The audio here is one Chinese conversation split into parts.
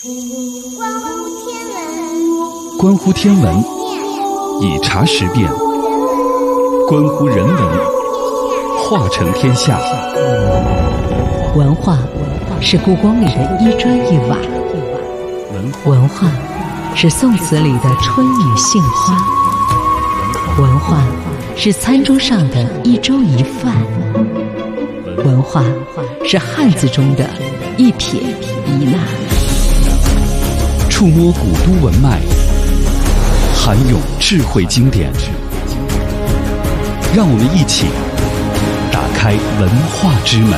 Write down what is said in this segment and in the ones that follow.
关乎天文，以察时变；关乎人文，化成天下。 文化是故宫里的一砖一瓦，文化是宋词里的春雨杏花，文化是餐桌上的一粥一饭，文化是汉字中的一撇一捺。 触摸古都文脉，涵涌智慧经典，让我们一起打开文化之门。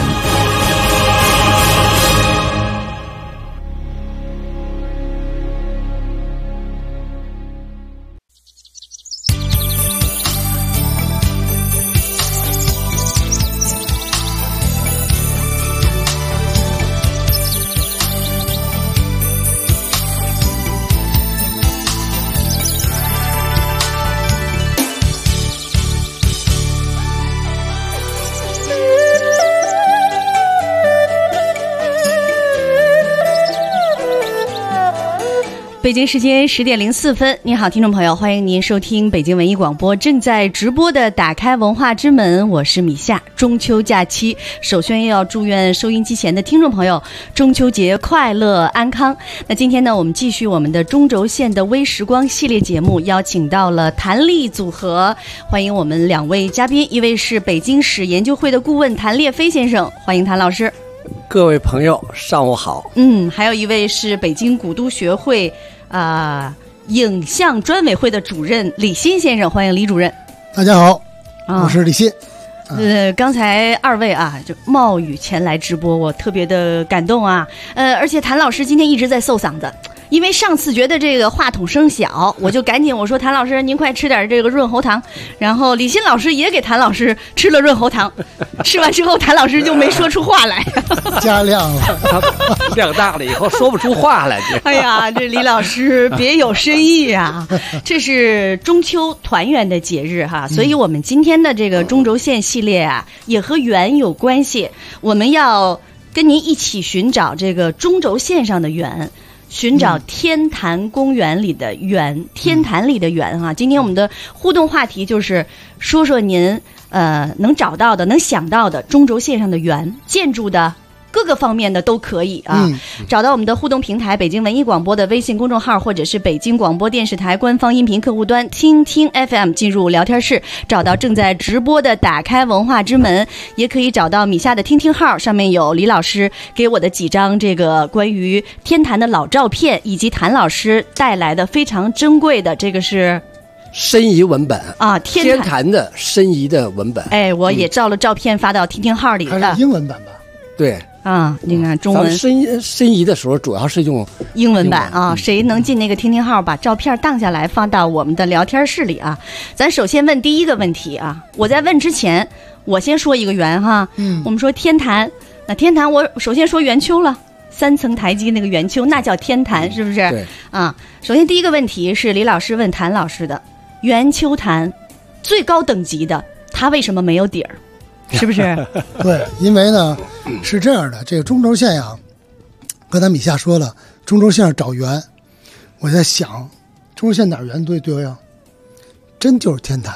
北京时间10点04分，你好，听众朋友，欢迎您收听北京文艺广播正在直播的打开文化之门，我是米夏。中秋假期，首先要祝愿收音机前的听众朋友中秋节快乐安康。那今天呢，我们继续我们的中轴线的微时光系列节目，邀请到了谭力组合，欢迎我们两位嘉宾，一位是北京史研究会的顾问谭烈飞先生，欢迎谭老师。 各位朋友上午好。 还有一位是北京古都学会影像专委会的主任李欣先生，欢迎李主任。 大家好，我是李欣。 刚才二位就冒雨前来直播，我特别的感动啊。而且谭老师今天一直在嗽嗓子，因为上次觉得这个话筒声小，我就赶紧我说谭老师您快吃点这个润喉糖，然后李欣老师也给谭老师吃了润喉糖，吃完之后谭老师就没说出话来， 加量了， 量大了以后说不出话来。 哎呀，这李老师别有深意啊！这是中秋团圆的节日哈，所以我们今天的这个中轴线系列也和圆有关系，我们要跟您一起寻找这个中轴线上的圆。寻找天坛公园里的圆，天坛里的圆哈。今天我们的互动话题就是说说您能找到的、能想到的中轴线上的圆，建筑的各个方面的都可以啊。找到我们的互动平台北京文艺广播的微信公众号，或者是北京广播电视台官方音频客户端听听 FM， 进入聊天室，找到正在直播的打开文化之门，也可以找到米夏的听听号，上面有李老师给我的几张这个关于天坛的老照片，以及谭老师带来的非常珍贵的这个是申遗文本啊， 天坛的申遗的文本。 我也照了照片发到听听号里了。 还是英文版吧？ 对啊，你看中文申遗的时候主要是用英文版啊。谁能进那个听听号把照片荡下来放到我们的聊天室里啊？咱首先问第一个问题啊，我在问之前我先说一个圆哈。我们说天坛，那天坛我首先说圆丘了，3层台阶那个圆丘那叫天坛，是不是？ 对啊。首先第一个问题是李老师问谭老师的，圆丘坛最高等级的它为什么没有底儿？是不是？ 对，因为呢是这样的，这个中轴线呀，刚才米夏说了，中轴线上找圆，我在想，中轴线哪儿圆对呀？真就是天坛。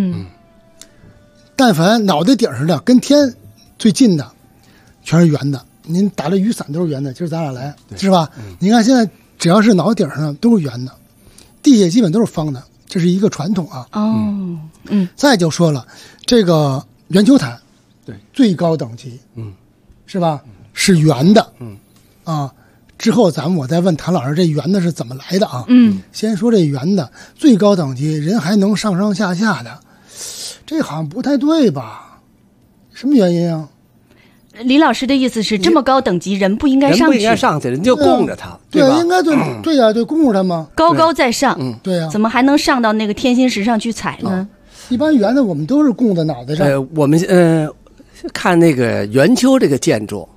但凡脑袋顶上的跟天最近的，全是圆的。您打了雨伞都是圆的，今儿咱俩来是吧？你看现在只要是脑袋顶上的都是圆的，地下基本都是方的，这是一个传统啊。再就说了，这个圆丘坛。 对， 最高等级，是吧？是圆的，之后我再问谭老师，这圆的是怎么来的啊？先说这圆的最高等级，人还能上上下下的，这好像不太对吧？什么原因啊？ 李老师的意思是，这么高等级人不应该上去， 人不应该上去，人就供着他， 对吧？ 应该对呀，对，供着他嘛， 高高在上， 对呀， 怎么还能上到那个天心石上去踩呢？ 一般圆的我们都是供在脑袋上。 我们看那个圆丘这个建筑，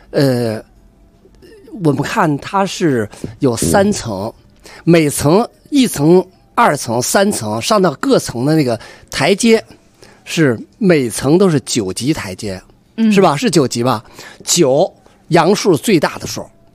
我们看它是有3层，每层1层、2层、3层，上到各层的那个台阶是每层都是9级台阶，是吧？是9级吧？9阳数最大的数，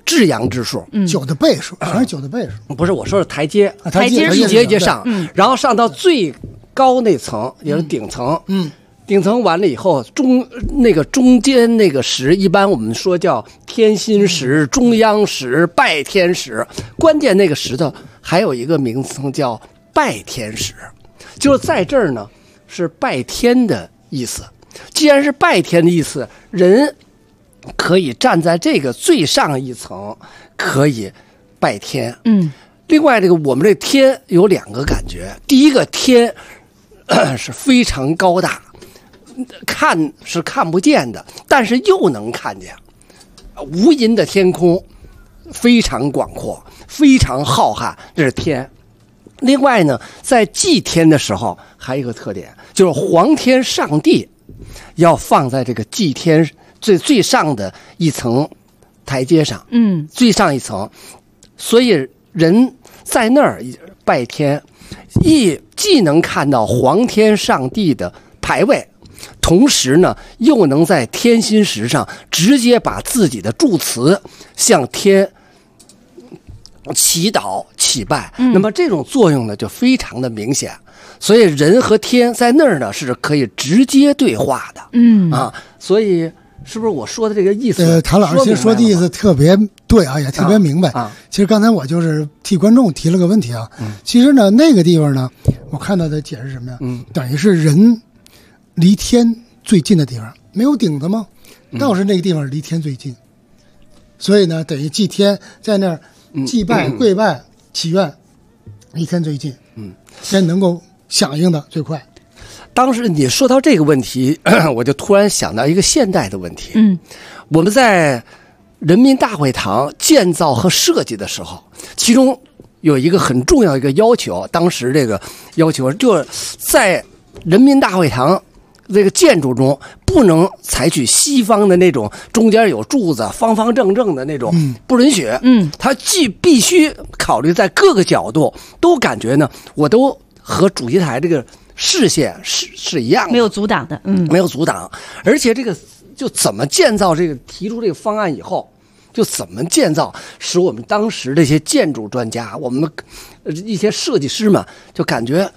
至阳之数 9的倍数，全是9的倍数。 不是我说的台阶， 台阶一节一节上，然后上到最高那层，也是顶层，顶层完了以后，中间那个石，一般我们说叫天心石、中央石、拜天石。关键那个石头还有一个名称叫拜天石，就是在这儿呢是拜天的意思。既然是拜天的意思，人可以站在这个最上一层，可以拜天。另外这个我们这天有2个感觉，第一个天是非常高大。看是看不见的，但是又能看见，无垠的天空非常广阔，非常浩瀚，这是天。另外呢，在祭天的时候还有一个特点，就是皇天上帝要放在这个祭天最上的一层台阶上，最上一层，所以人在那儿拜天，既能看到皇天上帝的牌位，同时呢，又能在天心石上直接把自己的祝词向天祈祷祈拜，那么这种作用呢就非常的明显。所以人和天在那儿呢是可以直接对话的，所以是不是我说的这个意思？ 谭老师其实说的意思特别对啊，也特别明白。其实刚才我就是替观众提了个问题啊。其实呢，那个地方呢，我看到的解释什么呀？等于是人离天最近的地方，没有顶子吗？倒是那个地方离天最近，所以呢，等于祭天在那儿祭拜、跪拜、祈愿，离天最近，天能够响应的最快。 当时你说到这个问题，我就突然想到一个现代的问题。我们在人民大会堂建造和设计的时候，其中有一个很重要一个要求，当时这个要求就是在人民大会堂这个建筑中不能采取西方的那种中间有柱子方方正正的那种，不允许。它既必须考虑在各个角度都感觉呢，我都和主席台这个视线是一样的， 没有阻挡的， 没有阻挡。而且这个就怎么建造这个提出这个方案以后，就怎么建造，使我们当时这些建筑专家，我们一些设计师们就感觉，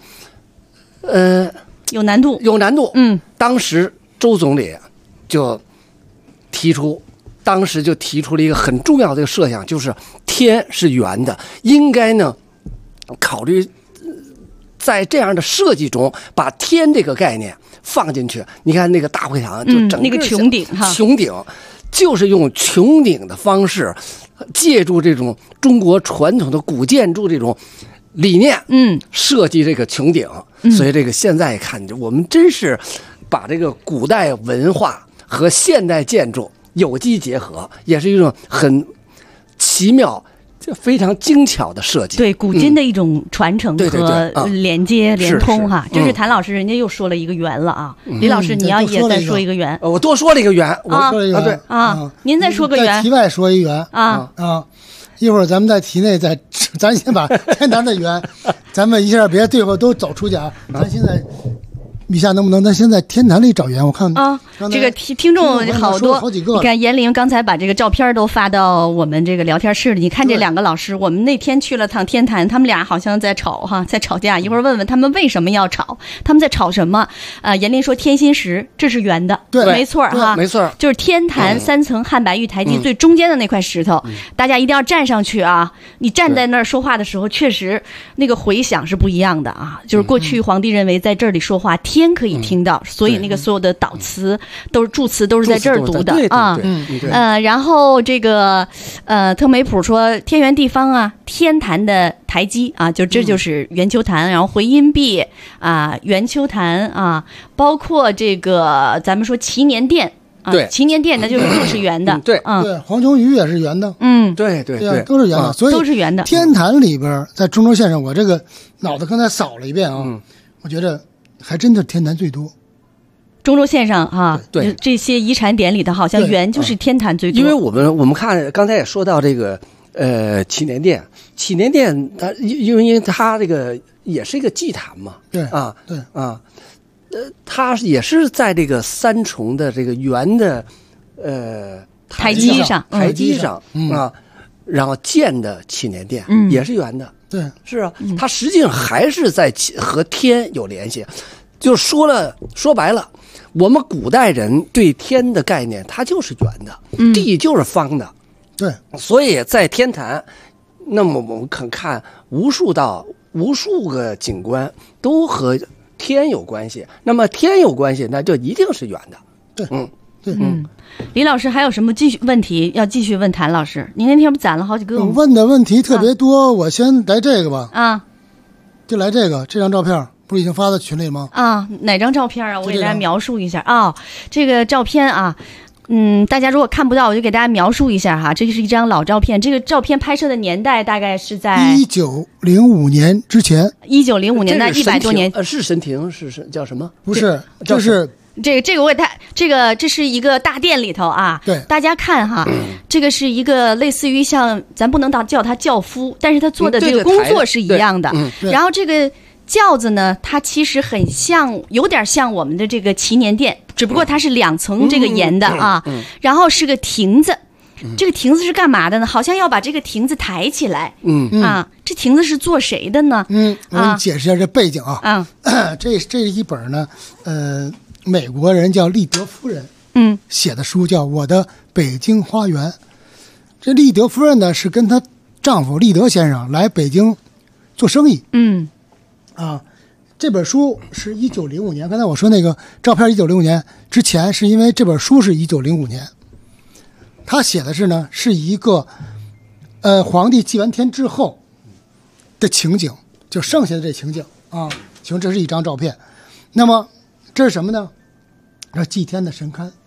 有难度。 当时周总理就提出了一个很重要的设想，就是天是圆的，应该呢考虑在这样的设计中把天这个概念放进去。你看那个大会堂就整个那个穹顶就是用穹顶的方式，借助这种中国传统的古建筑这种理念，设计这个穹顶。所以这个现在看，我们真是把这个古代文化和现代建筑有机结合，也是一种很奇妙、非常精巧的设计。 对古今的一种传承和连接、连通哈。这是谭老师，人家又说了一个圆了啊。李老师，你要也再说一个圆。 我多说了一个圆，我说了一个圆啊。您再说个圆。 在题外说一圆啊。一会儿咱们在题内咱先把天坛的圆，咱们一下别最后都走出去啊。咱现在米夏能不能咱先在天坛里找圆？我看这个听众好多，你看严玲刚才把这个照片都发到我们这个聊天室里。你看这2个老师，我们那天去了趟天坛，他们俩好像在吵在吵架。一会儿问问他们为什么要吵，他们在吵什么？严玲说天心石这是圆的， 对， 没错哈， 没错， 就是天坛3层汉白玉台阶最中间的那块石头，大家一定要站上去啊！你站在那儿说话的时候，确实那个回响是不一样的啊。就是过去皇帝认为在这里说话天可以听到，所以那个所有的祷词都是祝词都是在这儿读的啊。然后这个特梅普说天圆地方啊，天坛的台基啊，这就是圆丘坛，然后回音壁啊，圆丘坛啊，包括这个咱们说祈年殿。 对， 祈年殿呢就是都是圆的， 对，黄琼鱼也是圆的， 对， 都是圆的，所以都是圆的。 天坛里边，在中轴线上，我这个脑子刚才扫了一遍啊，我觉得还真的天坛最多。 中轴线上对这些遗产点里的，好像圆就是天坛最多。 因为我们看刚才也说到这个祈年殿它因为它这个也是一个祭坛嘛，它也是在这个3重的这个圆的台基上啊， 然后建的祈年殿，也是圆的。 对， 是啊，它实际上还是在和天有联系。就说白了，我们古代人对天的概念，它就是圆的，地就是方的。 对， 所以在天坛，那么我们可看无数个景观都和天有关系。那么天有关系，那就一定是圆的。 对，对， 李老师还有什么问题要继续问谭老师？您那天不攒了好几个吗？ 我问的问题特别多，我先来这个吧。 啊， 就来这张照片，不是已经发到群里吗？ 啊，哪张照片啊？我给大家描述一下啊。这个照片啊，大家如果看不到，我就给大家描述一下哈。这是一张老照片，这个照片拍摄的年代大概是在 1905年之前。 1905年，那100多年。 是神庭，是叫什么？ 不是，就是这个我也这是一个大殿里头啊。 对， 大家看哈，这个是一个类似于像咱不能叫他教夫，但是他做的这个工作是一样的。然后这个轿子呢，它其实很像，有点像我们的这个祈年殿，只不过它是2层这个檐的啊。然后是个亭子，这个亭子是干嘛的呢？好像要把这个亭子抬起来。这亭子是做谁的呢？ 我给你解释一下这背景啊。这是一本呢，美国人叫利德夫人，写的书叫《我的北京花园》。这利德夫人呢是跟她丈夫利德先生来北京做生意。这本书是1905年，刚才我说那个照片1905年之前，是因为这本书是1905年。他写的是一个皇帝祭完天之后的情景，就剩下的这情景啊。请问这是一张照片，那么这是什么呢？这祭天的神龛。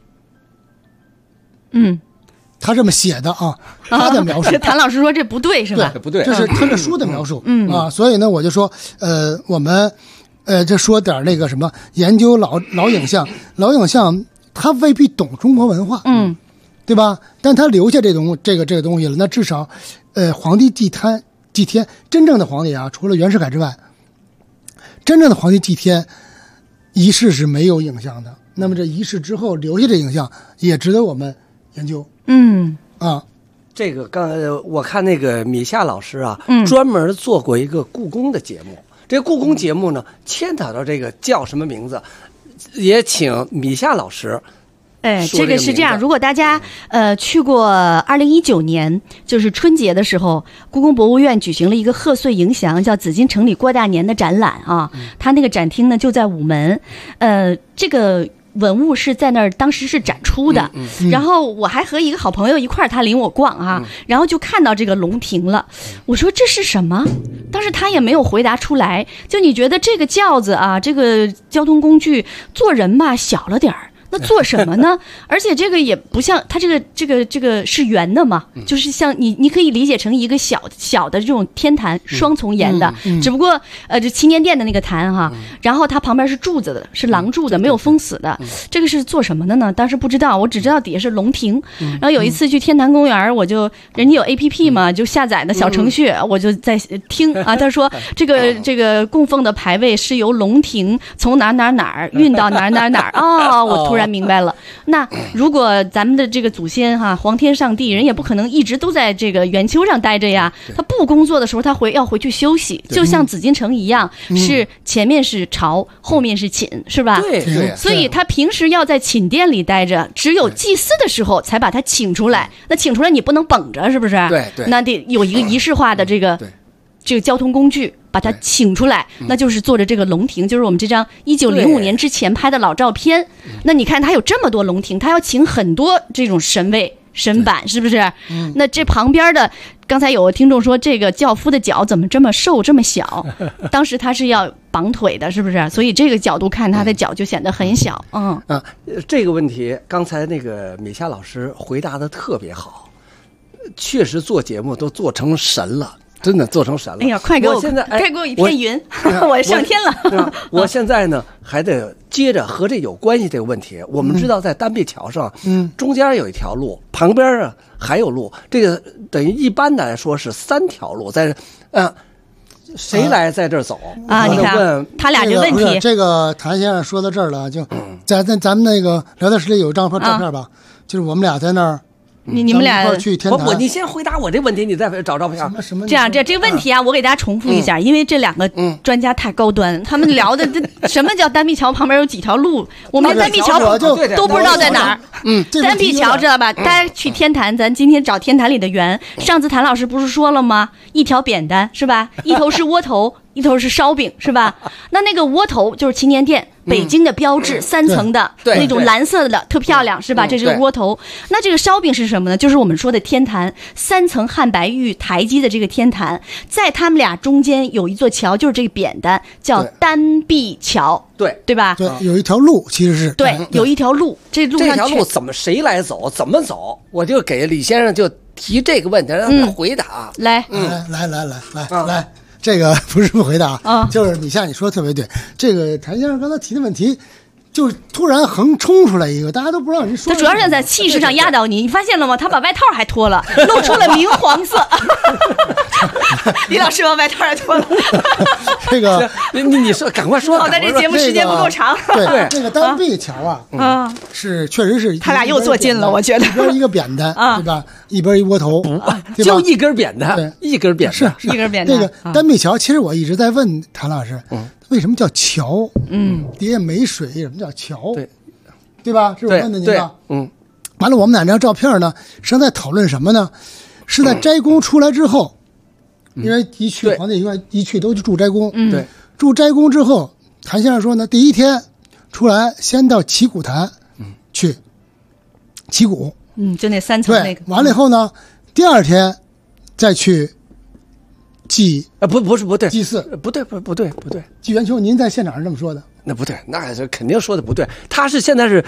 他这么写的啊，他的描述。 谭老师说这不对是吧？ 不对， 这是他的书的描述。所以呢，我就说，我们这说点那个什么，研究老影像他未必懂中国文化，对吧？但他留下这个东西了，那至少，皇帝祭天，真正的皇帝啊，除了袁世凯之外，真正的皇帝祭天仪式是没有影像的。那么这仪式之后留下这影像，也值得我们研究。 这个刚才我看那个米夏老师啊，专门做过一个故宫的节目。这个故宫节目呢，牵扯到这个叫什么名字，也请米夏老师。 这个是这样，如果大家去过2019年，就是春节的时候，故宫博物院举行了一个贺岁迎祥，叫紫禁城里过大年的展览啊。它那个展厅呢就在午门，这个文物是在那儿，当时是展出的。然后我还和一个好朋友一块儿，他领我逛啊，然后就看到这个龙亭了。我说这是什么？当时他也没有回答出来。就你觉得这个轿子啊，这个交通工具做人吧小了点儿。那做什么呢？而且这个也不像它这个是圆的嘛，就是像你可以理解成一个小的这种天坛，双重檐的，只不过这祈年殿的那个坛哈，然后它旁边是柱子的，是廊柱的，没有封死的。这个是做什么的呢？当时不知道，我只知道底下是龙亭。然后有一次去天坛公园，我就人家有 APP 嘛，就下载的小程序，我就在听啊，他说这个供奉的牌位是由龙亭从哪儿运到哪儿啊，我突然明白了。那如果咱们的这个祖先哈，皇天上帝人也不可能一直都在这个圆丘上待着呀，他不工作的时候他要回去休息，就像紫禁城一样，是前面是朝，后面是寝，是吧？ 对， 所以他平时要在寝殿里待着，只有祭祀的时候才把他请出来。那请出来你不能绷着，是不是？ 对， 那得有一个仪式化的这个交通工具把它请出来，那就是坐着这个龙亭，就是我们这张1905年之前拍的老照片。那你看它有这么多龙亭，它要请很多这种神位神板，是不是？那这旁边的，刚才有个听众说这个轿夫的脚怎么这么瘦这么小，当时他是要绑腿的，是不是？所以这个角度看他的脚就显得很小。 这个问题刚才那个米夏老师回答的特别好，确实做节目都做成神了，真的做成神了。 哎呀，快给我一片云，我上天了。 我现在呢还得接着和这有关系这个问题。我们知道在丹壁桥上，中间有一条路，旁边啊还有路，这个等于一般的来说是3条路在谁来在这儿走啊？你看他俩这问题， 这个谭先生说到这儿了，就在咱们那个聊天室里有一张照片吧，就是我们俩在那儿你们俩一块儿去天坛。 你先回答我这问题，你再找照片。 什么？ 这个问题啊，我给大家重复一下，因为这两个专家太高端，他们聊的这什么叫单臂桥旁边有几条路，我们连单臂桥都不知道在哪儿。单臂桥知道吧？大家去天坛，咱今天找天坛里的缘。上次谭老师不是说了吗？一条扁担是吧？一头是窝头，一头是烧饼是吧？那个窝头就是祈年殿。北京的标志3层的那种蓝色的特漂亮是吧？这是个窝头。那这个烧饼是什么呢？就是我们说的天坛3层汉白玉台基的这个天坛，在他们俩中间有一座桥，就是这个扁担叫单臂桥，对吧？ 对，有一条路其实是对，有一条路，这条路谁来走？怎么走？我就给李先生就提这个问题，让他回答。 来， 来。这个不是不回答啊，就是你像你说的特别对。这个谭先生刚才提的问题，就突然横冲出来一个，大家都不知道你说。 他主要是在气势上压倒你，你发现了吗？他把外套还脱了，露出了明黄色。李老师把外套还脱了。 这个你说，赶快说。 好在这节目时间不够长。 对，这个单臂桥啊，是确实是他俩又做近了，我觉得。 一边一个扁担，对吧？一边一窝头， 就一根扁担，一根扁担， 一根扁担。 这个单臂桥，其实我一直在问谭老师，为什么叫桥？底下没水，什么叫桥？对吧？是我问的您吧？完了，我们俩这张照片呢，实际上在讨论什么呢？是在斋宫出来之后，因为一去皇帝一去都去住斋宫， 对， 住斋宫之后，谭先生说呢，第一天出来先到祈鼓坛去祈鼓， 就那3层那个。 完了以后呢，第二天再去祭不对， 祭祀不对， 祭元丘。您在现场是这么说的？ 那不对，那是肯定说的不对。他是现在是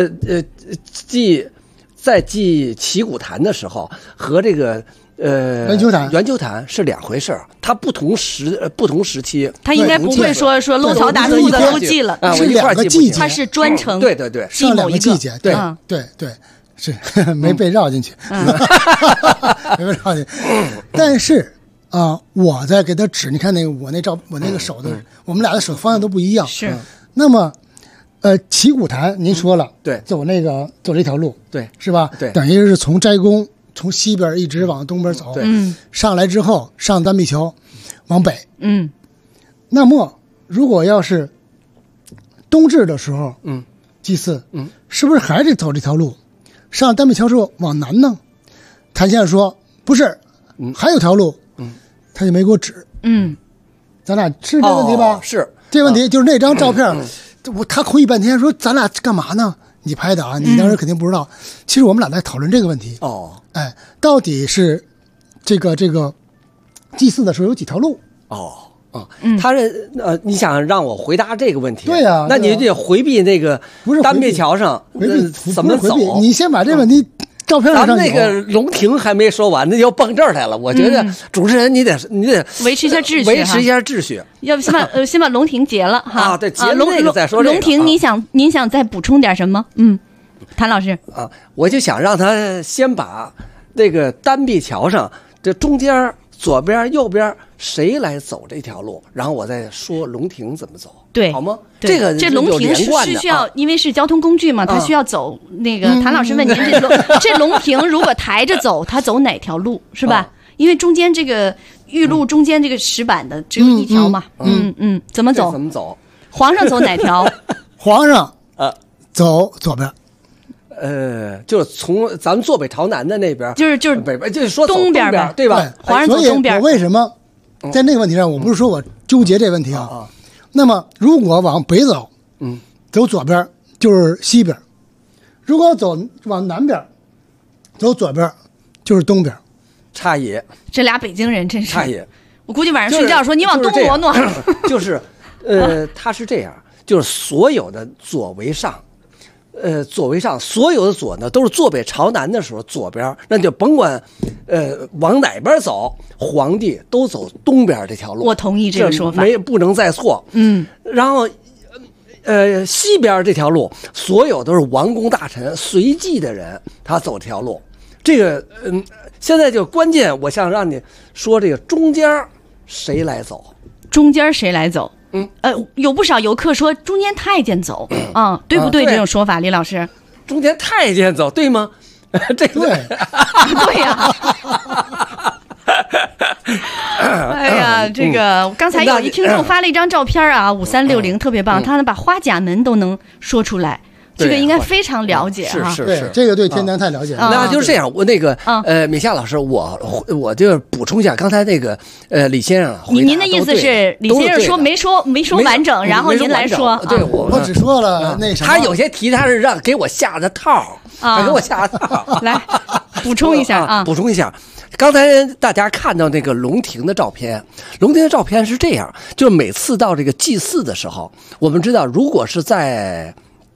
在祭祈鼓坛的时候和这个元丘坛是两回事儿，它不同时期。 他应该不会说漏槽打肚子都祭了， 是两个季节， 它是专程对上两个季节，对，是没被绕进去，没被绕进去。但是我在给他指，你看那个我那个手的，我们俩的手方向都不一样。 是， 那么祈鼓坛您说了， 对， 走这条路， 对， 是吧？ 对， 等于是从斋宫从西边一直往东边走，上来之后上单臂桥，往北，那么如果要是冬至的时候，祭祀，是不是还得走这条路？上单臂桥之后往南呢？谭先生说不是，还有条路，他就没给我指，咱俩是这问题吧？ 是这问题，就是那张照片，他回忆半天说咱俩干嘛呢？你拍的啊，你当时肯定不知道。其实我们俩在讨论这个问题。到底是这个祭祀的时候有几条路？ 他是你想让我回答这个问题？ 对呀， 那你得回避那个单臂桥上怎么走？ 你先把这问题照片上。 咱们那个龙庭还没说完，那就蹦这儿来了。我觉得主持人你得维持一下秩序， 要不先把龙庭结了哈。 对，结了那个再说这个。 龙庭，您想再补充点什么？谭老师我就想让他先把那个单臂桥上这中间左边右边谁来走这条路，然后我再说龙庭怎么走， 对， 好吗？ 这龙庭是需要，因为是交通工具嘛，它需要走那个。谭老师问您，这龙庭如果抬着走，它走哪条路是吧？因为中间这个玉路中间这个石板的只有一条嘛，怎么走？ 怎么走？ 皇上走哪条？ 皇上走左边。 就是从咱们坐北朝南的那边， 就是北边，就是说东边呗，对吧？ 皇上走东边。 我为什么在那个问题上，我不是说我纠结这问题啊？那么如果往北走，走左边就是西边；如果往南边，走左边就是东边。 差异， 这俩北京人真是差异。 我估计晚上睡觉说你往东挪挪。 就是他是这样，就是所有的左为上。左为上，所有的左呢都是坐北朝南的时候，左边那就甭管往哪边走，皇帝都走东边这条路。 我同意这个说法， 不能再错。然后西边这条路，所有都是王公大臣随祭的人，他走这条路。这个现在就关键，我想让你说这个中间谁来走？ 中间谁来走？有不少游客说中间太监走对不对？这种说法，李老师， 中间太监走对吗？ 这个对呀。哎呀，这个刚才有一听众发了一张照片啊，5360特别棒，他能把花甲门都能说出来。这个应该非常了解哈， 是， 这个对天坛太了解了。 那就是这样，我那个米夏老师，我就补充一下刚才那个李先生， 您的意思是李先生说没说完整，然后您来说， 对我只说了那什么， 他有些题他是让给我下的套，给我下的套， 来补充一下啊， 补充一下。刚才大家看到那个龙庭的照片，龙庭的照片是这样，就是每次到这个祭祀的时候，我们知道，如果是在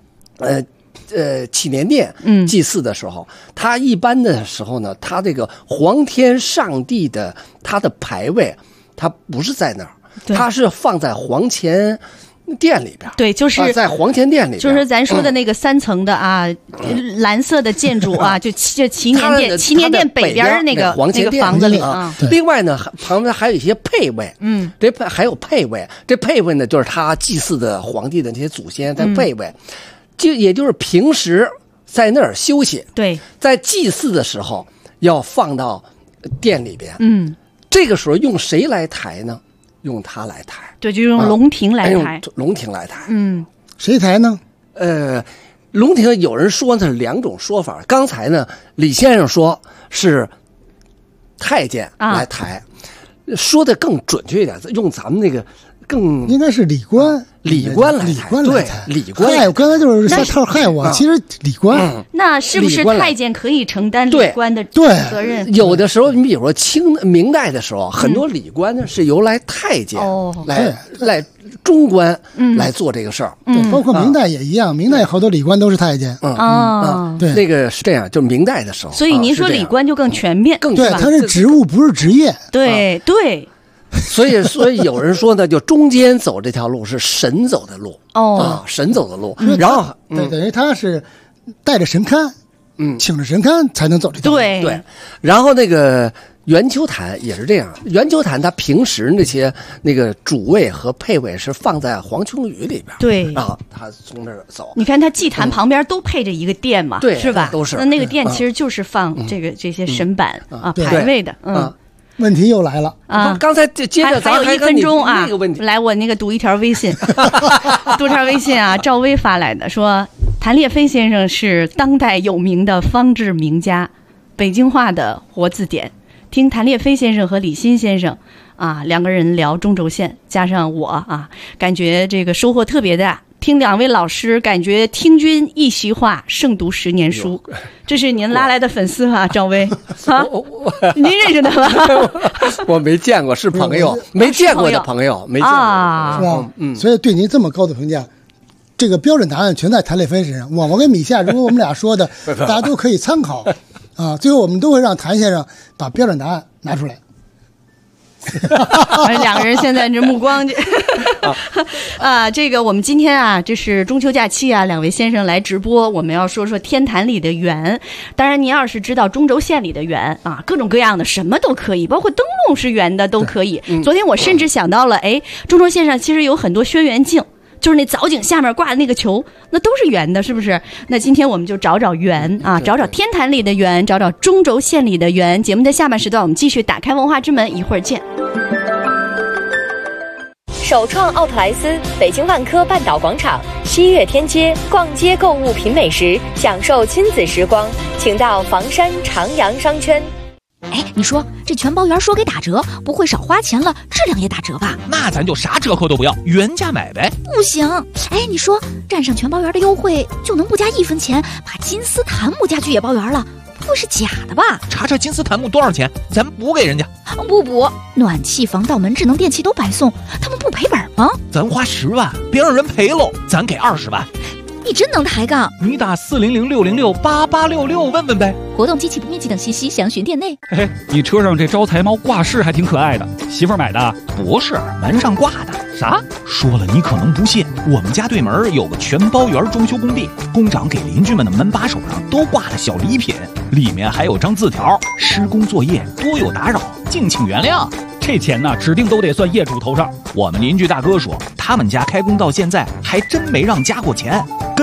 祈年殿祭祀的时候，他一般的时候呢，他这个皇天上帝的他的牌位，他不是在那儿，他是放在皇前殿里边， 对，就是在皇前殿里边， 就是咱说的那个3层的啊，蓝色的建筑啊，就祈年殿北边那个皇前殿房子里啊。 另外呢，旁边还有一些配位，这还有配位，这配位呢就是他祭祀的皇帝的那些祖先在配位。也就是平时在那儿休息， 对， 在祭祀的时候要放到殿里边，这个时候用谁来抬呢？用他来抬， 对，就用龙庭来抬， 用龙庭来抬， 谁抬呢？ 龙庭有人说呢是2种说法，刚才呢李先生说是太监来抬，说的更准确一点，用咱们那个。更应该是礼官来抬， 对，礼官。 害我刚才就是下套害我，其实礼官。 那是不是太监可以承担礼官的责任？ 有的时候，你比如说明代的时候，很多礼官呢是由来太监来中官来做这个事儿。 对，包括明代也一样，明代好多礼官都是太监。 对，那个是这样，就明代的时候。 所以您说礼官就更全面， 对，它是职务不是职业。 对对。 所以有人说呢，就中间走这条路是神走的路神走的路，然后对，等于他是带着神龛，请着神龛才能走这条路。 对， 然后那个圆丘坛也是这样，圆丘坛它平时那个主位和配位是放在黄琼宇里边， 对啊，他从这儿走。 你看他祭坛旁边都配着一个殿嘛， 对， 是吧？ 都是。 那个殿其实就是放这些神板牌位的， 问题又来了啊！ 刚才接着还有1分钟啊， 那个问题来，我那个读一条微信，赵薇发来的，说谭烈飞先生是当代有名的方志名家，北京话的活字典。听谭烈飞先生和李欣先生啊2个人聊中轴线，加上我啊，感觉这个收获特别大。听2位老师，感觉听君一席话，胜读10年书。这是您拉来的粉丝哈，赵薇啊，您认识他吗？ 我没见过，是朋友，没见过的朋友，没见过， 是吧？所以对您这么高的评价，这个标准答案全在谭烈飞身上。我跟米夏，如果我们俩说的，大家都可以参考啊。最后我们都会让谭先生把标准答案拿出来。 2个人现在这目光这个我们今天啊，这是中秋假期啊，2位先生来直播，我们要说说天坛里的圆。当然，您要是知道中轴线里的圆啊，各种各样的什么都可以，包括灯笼是圆的都可以。昨天我甚至想到了，中轴线上其实有很多轩辕镜。 就是那藻井下面挂的那个球，那都是圆的，是不是？那今天我们就找找圆啊，找找天坛里的圆，找找中轴线里的圆。节目的下半时段，我们继续打开文化之门，一会儿见。 首创奥特莱斯，北京万科半岛广场，西岳天街，逛街购物品美食，享受亲子时光，请到房山长阳商圈。 哎，你说这全包圆说给打折，不会少花钱了，质量也打折吧？ 那咱就啥折扣都不要，原价买呗。 不行，哎，你说占上全包圆的优惠，就能不加1分钱，把金丝檀木家具也包圆了？不会是假的吧？ 查查金丝檀木多少钱，咱补给人家。 不补，暖气、防盗门、智能电器都白送，他们不赔本吗？ 咱花10万，别让人赔喽，咱给20万。 你真能抬杠！ 你打400-606-8866问问呗。 活动机器不面积等信息详询店内。 嘿，你车上这招财猫挂饰还挺可爱的，媳妇儿买的？ 不是，门上挂的。 啥？ 说了你可能不信，我们家对门有个全包圆装修工地，工长给邻居们的门把手上都挂了小礼品，里面还有张字条：施工作业多有打扰，敬请原谅。 这钱呢，指定都得算业主头上。 我们邻居大哥说，他们家开工到现在还真没让加过钱，跟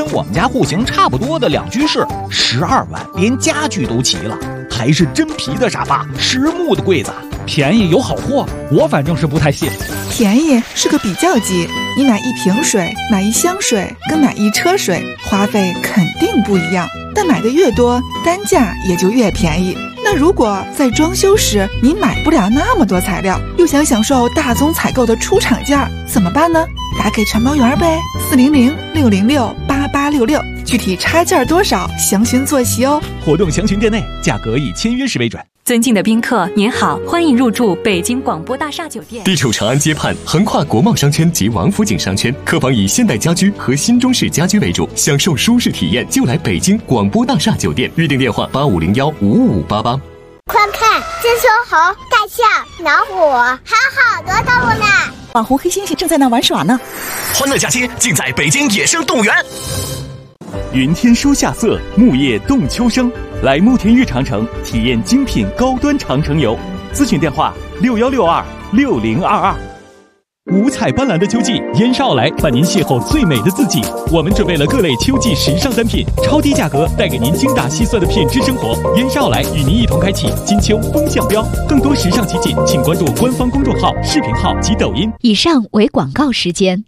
我们家户型差不多的2居室，12万，连家具都齐了，还是真皮的沙发，实木的柜子， 便宜有好货，我反正是不太信。 便宜是个比较级，你买1瓶水、买1箱水跟买1车水，花费肯定不一样，但买的越多，单价也就越便宜。那如果在装修时你买不了那么多材料，又想享受大宗采购的出厂价，怎么办呢？打给全包园呗，400-606-8866，具体差价多少，详询坐席哦。 活动详询店内，价格以签约时为准。 尊敬的宾客，您好，欢迎入住北京广播大厦酒店。 地处长安街畔，横跨国贸商圈及王府井商圈，客房以现代家居和新中式家居为主，享受舒适体验就来北京广播大厦酒店。预订电话8501-55588。 快看，这只猴、大象、老虎，还有好多动物呢。 网红黑猩猩正在那玩耍呢。 欢乐假期尽在北京野生动物园。 云天书夏色，木叶动秋声。来慕田峪长城体验精品高端长城游，咨询电话61626022。五彩斑斓的秋季，燕少来伴您邂逅最美的自己。我们准备了各类秋季时尚单品，超低价格带给您精打细算的品质生活。燕少来与您一同开启金秋风向标，更多时尚奇迹，请关注官方公众号、视频号及抖音。 以上为广告时间。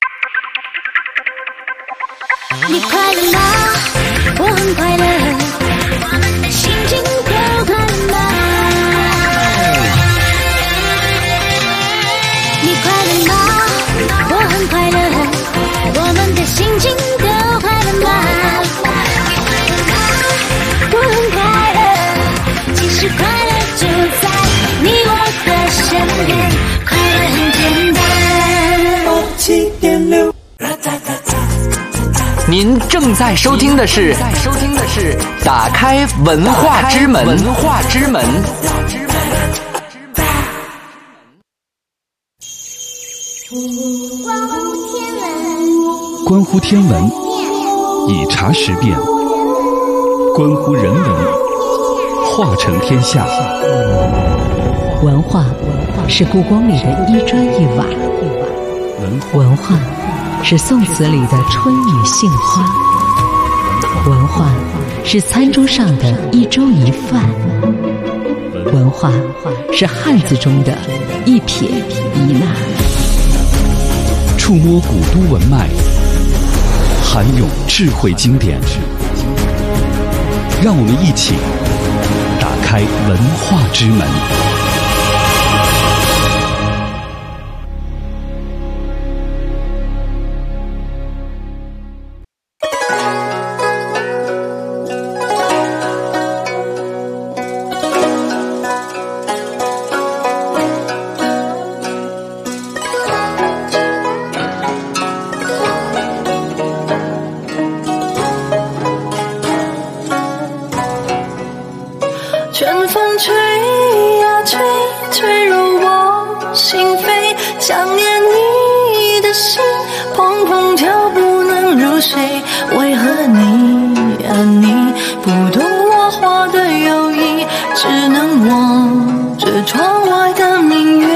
你快乐吗？我很快乐，心情都快乐吗？你快乐吗？我很快乐，我们的心情都快乐吗？我很快乐，其实快乐就在你我的身边，快乐很简单。 您正在收听的是打开文化之门。 关乎天文，以察时变；关乎人文，化成天下。 文化是故宫里的一砖一瓦，文化是宋词里的春雨杏花，文化是餐桌上的一粥一饭，文化是汉字中的一撇一捺。 触摸古都文脉，涵涌智慧经典，让我们一起打开文化之门。 春风吹呀吹，吹入我心扉，想念你的心砰砰跳不能入睡，为何你啊你不懂我话的友谊，只能望着窗外的明月，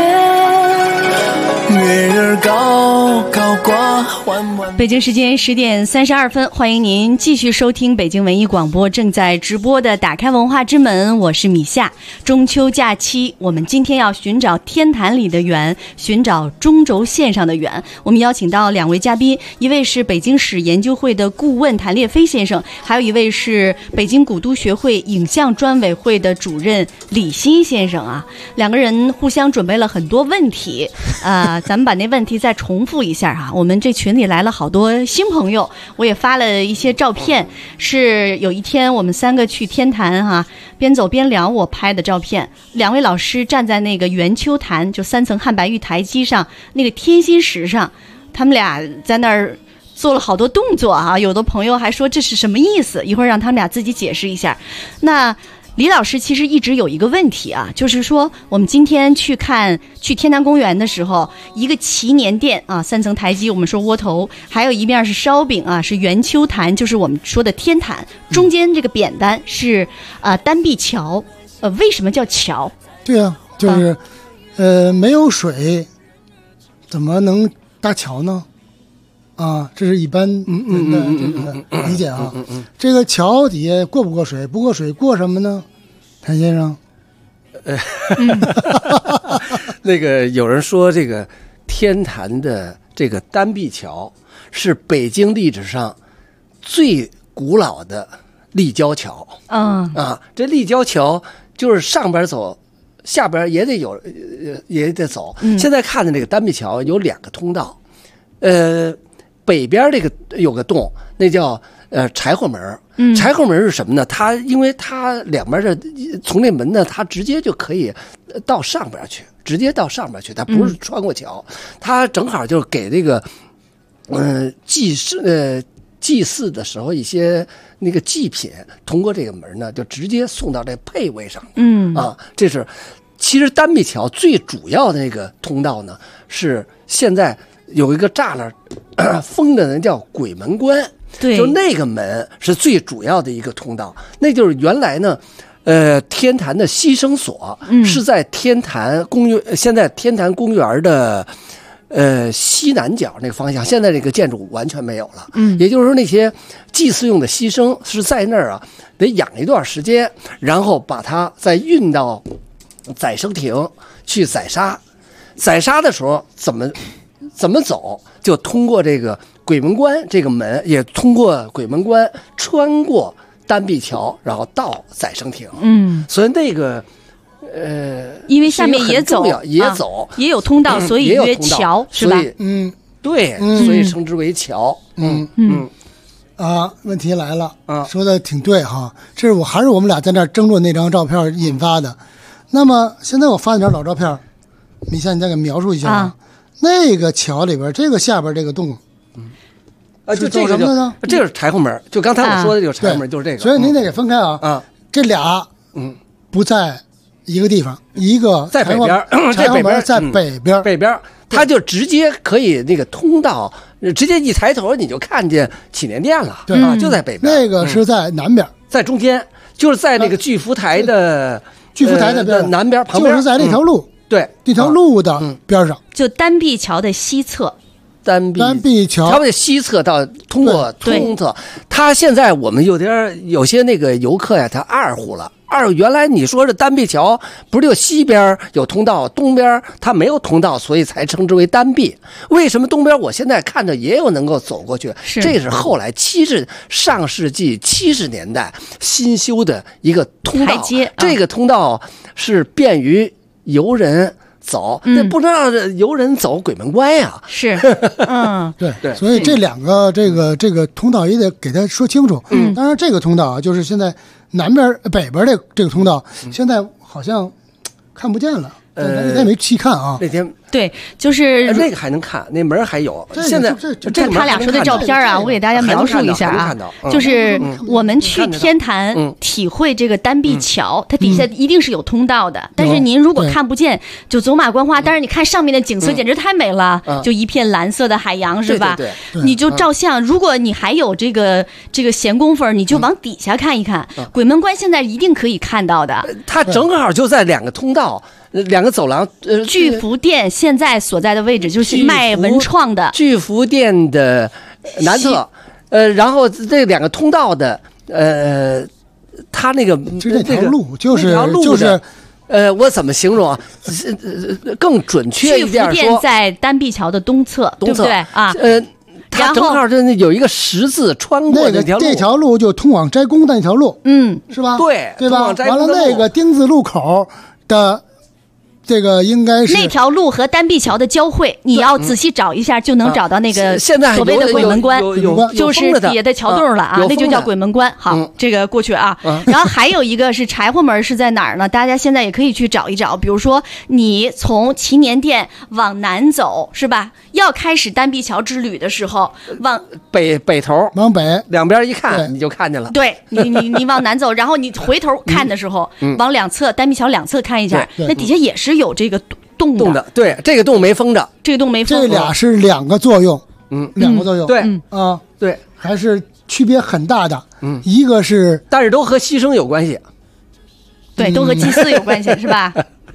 月儿高高挂缓缓。 北京时间10点32分，欢迎您继续收听北京文艺广播正在直播的打开文化之门，我是米夏。中秋假期，我们今天要寻找天坛里的缘，寻找中轴线上的缘。我们邀请到2位嘉宾，一位是北京史研究会的顾问谭烈飞先生，还有一位是北京古都学会影像专委会的主任李欣先生啊。2个人互相准备了很多问题，咱们把那问题再重复一下啊。我们这群里来了好多新朋友，我也发了一些照片，是有一天我们3个去天坛哈，边走边聊我拍的照片。2位老师站在那个圆丘坛，就3层汉白玉台基上那个天心石上，他们俩在那儿做了好多动作啊，有的朋友还说这是什么意思，一会儿让他们俩自己解释一下。那李老师其实一直有一个问题啊，就是说我们今天去天坛公园的时候，一个祈年殿啊，3层台基我们说窝头，还有一面是烧饼啊，是圆丘坛，就是我们说的天坛，中间这个扁担是单壁桥，为什么叫桥？ 对啊，就是没有水怎么能搭桥呢？ 啊，这是一般人的这个理解啊。这个桥底下过不过水？不过水过什么呢？谭先生， 那个有人说这个天坛的这个单臂桥是北京历史上最古老的立交桥。这立交桥就是上边走，下边也得走。现在看的这个单臂桥有2个通道，北边这个有个洞，那叫柴火门。柴火门是什么呢？因为它两边的从这门呢，它直接就可以到上边去，直接到上边去，它不是穿过桥，它正好就是给这个祭祀的时候一些那个祭品通过这个门呢，就直接送到这配位上。这是其实单臂桥最主要的那个通道呢，是现在有一个栅栏封的人叫鬼门关。 对， 就那个门是最主要的一个通道，那就是原来呢，天坛的牺牲所是在天坛公园，现在天坛公园的西南角那个方向，现在这个建筑完全没有了。也就是说那些祭祀用的牺牲是在那儿啊，得养一段时间，然后把它再运到宰生亭去宰杀。宰杀的时候怎么走，就通过这个鬼门关这个门，也通过鬼门关穿过单臂桥，然后到宰生亭。所以那个因为下面也走，也有通道，所以约桥，是吧？ 对，所以称之为桥。 问题来了说的挺对哈，这是我们俩在那儿争论那张照片引发的。那么现在我发那张老照片，米夏，你再给描述一下那个桥里边这个下边这个洞。 就这个呢？这是柴火门，就刚才我说的这个柴火门，就是这个。 所以您得给分开啊。这俩不在一个地方，一个在北边， 柴火门在北边， 它就直接可以那个通道，直接一抬头你就看见祈年殿了。 对就在北边。 那个是在南边， 在中间，就是在那个巨福台的南边旁边， 就是在那条路。 对， 这条路的边上， 就单臂桥的西侧。 单臂桥，它的西侧到通过东侧。它现在我们有些那个游客呀，他二户了。原来你说这单臂桥不是就西边有通道，东边它没有通道，所以才称之为单臂。为什么东边我现在看着也有能够走过去？这是后来上世纪70年代新修的一个通道，这个通道是便于游人走，那不知道游人走鬼门关呀？ 是， 对，所以这两个这个通道也得给他说清楚。当然这个通道啊，就是现在南边北边这个通道，现在好像看不见了。那天没细看啊， 那天对，就是那个还能看，那门还有。现在这他俩说的照片啊，我给大家描述一下啊，就是我们去天坛体会这个单臂桥，它底下一定是有通道的，但是您如果看不见，就走马观花。但是你看上面的景色简直太美了，就一片蓝色的海洋，是吧？你就照相。如果你还有这个闲工夫，你就往底下看一看。鬼门关现在一定可以看到的， 它正好就在2个通道。2个走廊， 巨福殿现在所在的位置就是卖文创的巨福殿的南侧，然后这2个通道的，它那个这条路就是我怎么形容啊？更准确一点说， 巨福殿在单臂桥的东侧，对不对啊？ 它正好是有一个十字穿过这条路， 这条路就通往斋宫的那条路，是吧？对吧？完了那个丁字路口的。这个应该是那条路和单臂桥的交汇，你要仔细找一下，就能找到那个现在所谓的鬼门关，就是底下的桥洞了啊，那就叫鬼门关。好，这个过去啊。然后还有一个是柴火门，是在哪儿呢？大家现在也可以去找一找。比如说，你从祈年殿往南走，是吧？要开始单臂桥之旅的时候，往北头， 往北两边一看，你就看见了。 对你往南走，然后你回头看的时候，往两侧单臂桥两侧看一下，那底下也是有这个洞的。 对，这个洞没封着， 这俩是2个作用，两个作用。 对对， 还是区别很大的。一个是， 但是都和牺牲有关系。 对，都和祭祀有关系，是吧？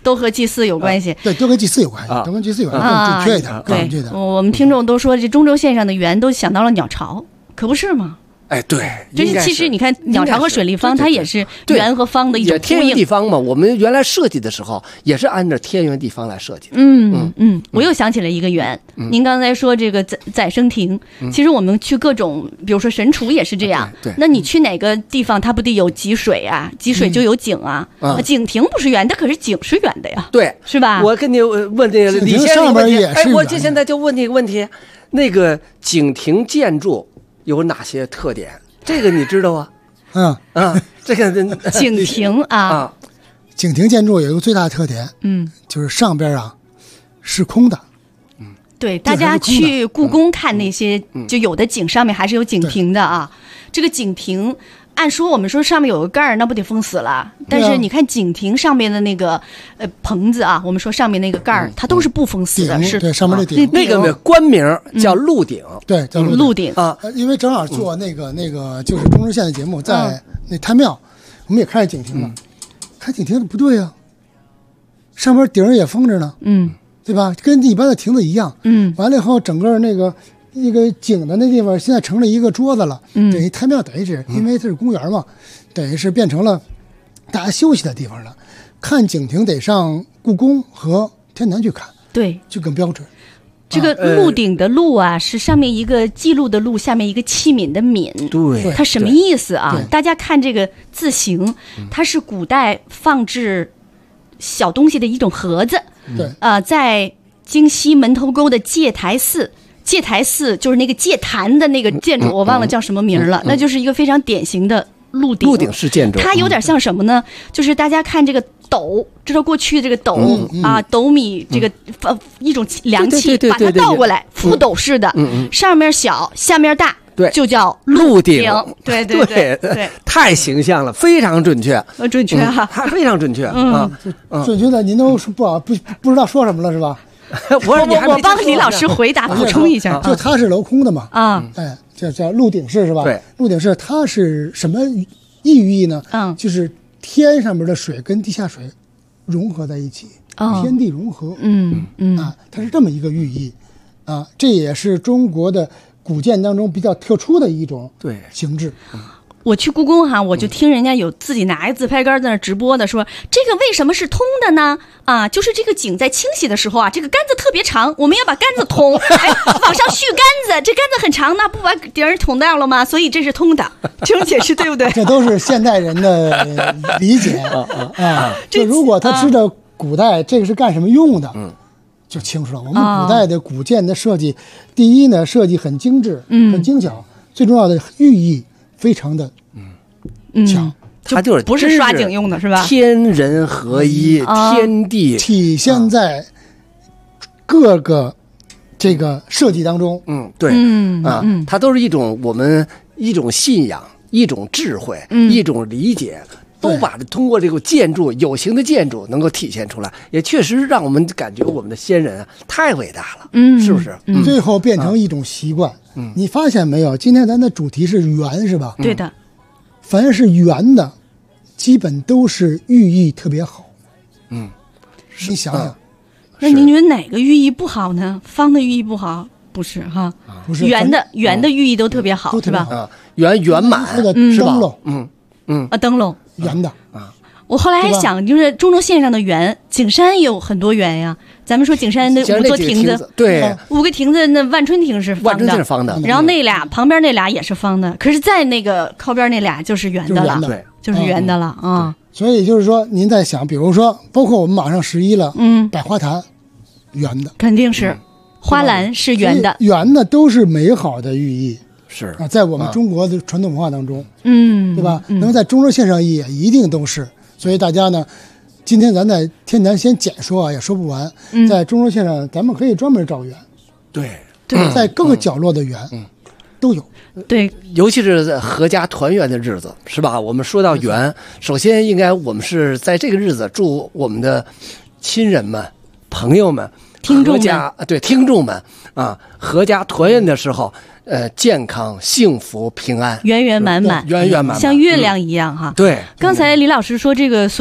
都和祭祀有关系。 对，都跟祭祀有关系，都跟祭祀有关系，更准确一点，更准确一点。 我们听众都说这中轴线上的圆都想到了鸟巢，可不是吗？ 哎，对， 就是其实你看鸟巢和水立方，它也是圆和方的一种呼应。 天圆地方嘛，我们原来设计的时候也是按照天圆地方来设计的。 我又想起了一个圆。您刚才说这个载生亭，其实我们去各种，比如说神厨也是这样。 对， 那你去哪个地方，它不得有积水啊？积水就有井啊。井亭不是圆的，可是井是圆的呀。 对， 是吧？ 我跟你问这个李先生问题，哎，我现在就问你一个问题，那个井亭建筑有哪些特点？这个你知道啊？这个井亭啊， 井亭建筑有一个最大的特点，就是上边是空的。 对，大家去故宫看那些，就有的井上面还是有井亭的啊。这个井亭，按说我们说上面有个盖儿，那不得封死了？但是你看井亭上面的那个棚子啊，我们说上面那个盖儿，它都是不封死的，是对上面的顶， 那个官名叫鹿鼎， 对，叫鹿鼎啊。因为正好做那个就是中轴线的节目，在那太庙，我们也看井亭了，看井亭不对呀，上面顶也封着呢，对吧？跟一般的亭子一样，完了以后整个那个井的那地方现在成了一个桌子了，等于太庙等于是因为它是公园嘛，等于是变成了大家休息的地方了。看井亭得上故宫和天坛去看， 对， 就更标准。 这个鹿鼎的鹿啊，是上面一个记录的录，下面一个器皿的皿。 对， 它什么意思啊？大家看这个字形，它是古代放置小东西的一种盒子。 对， 在京西门头沟的戒台寺就是那个戒坛的那个建筑，我忘了叫什么名了，那就是一个非常典型的鹿鼎式建筑。 它有点像什么呢？就是大家看这个斗，知道过去这个斗斗米这个一种量器，把它倒过来，覆斗式的，上面小，下面大。对，就叫鹿鼎。 对， 太形象了，非常准确， 准确哈， 非常准确准确的您都不知道说什么了是吧？ 我帮李老师回答补充一下， 就它是镂空的嘛哎，叫鹿鼎式是吧？ 对， 鹿鼎式它是什么寓意呢？就是天上面的水跟地下水融合在一起，天地融合，它是这么一个寓意啊，这也是中国的古建当中比较特殊的一种形制。 我去故宫哈，我就听人家有自己拿一自拍杆在那直播的，说这个为什么是通的呢？就是这个井在清洗的时候啊，这个杆子特别长，我们要把杆子通，往上续杆子，这杆子很长，那不把顶儿捅掉了吗？所以这是通的，这种解释对不对？ 这都是现代人的理解就如果他知道古代这个是干什么用的，就清楚了。我们古代的古建的设计，第一呢，设计很精致，很精巧，最重要的寓意非常的强。 它就是不是刷井用的是吧？ 天人合一，天地体现在各个这个设计当中。 对，它都是我们一种信仰，一种智慧，一种理解。都把通过这个建筑，有形的建筑能够体现出来，也确实让我们感觉我们的先人太伟大了，是不是？ 最后变成一种习惯。你发现没有？今天咱的主题是圆，是吧？ 对的。 凡是圆的，基本都是寓意特别好。你想想， 那您觉得哪个寓意不好呢？方的寓意不好？不是哈， 不是圆的寓意都特别好，是吧？ 圆满， 那个灯笼， 灯笼。 圆的我后来还想，就是中轴线上的圆，景山也有很多圆呀。咱们说景山的5座亭子， 对 ，5个亭子，那万春亭是方的， 万春亭是方的， 然后那俩旁边那俩也是方的，可是在那个靠边那俩就是圆的了， 对， 就是圆的了啊。 所以就是说，您在想，比如说，包括我们马上11了，百花坛，圆的， 肯定是，花篮是圆的， 圆的都是美好的寓意。 是啊，在我们中国的传统文化当中，对吧？那么在中轴线上也一定都是，所以大家呢，今天咱在天坛先简说也说不完，在中轴线上咱们可以专门找圆， 对， 在各个角落的圆，都有， 对， 尤其是在阖家团圆的日子，是吧？我们说到圆，首先应该我们是在这个日子祝我们的亲人们、朋友们、 听众们啊，阖家团圆的时候。健康、幸福、平安， 圆圆满满， 圆圆满满， 像月亮一样哈。 对， 刚才李老师说，这个所有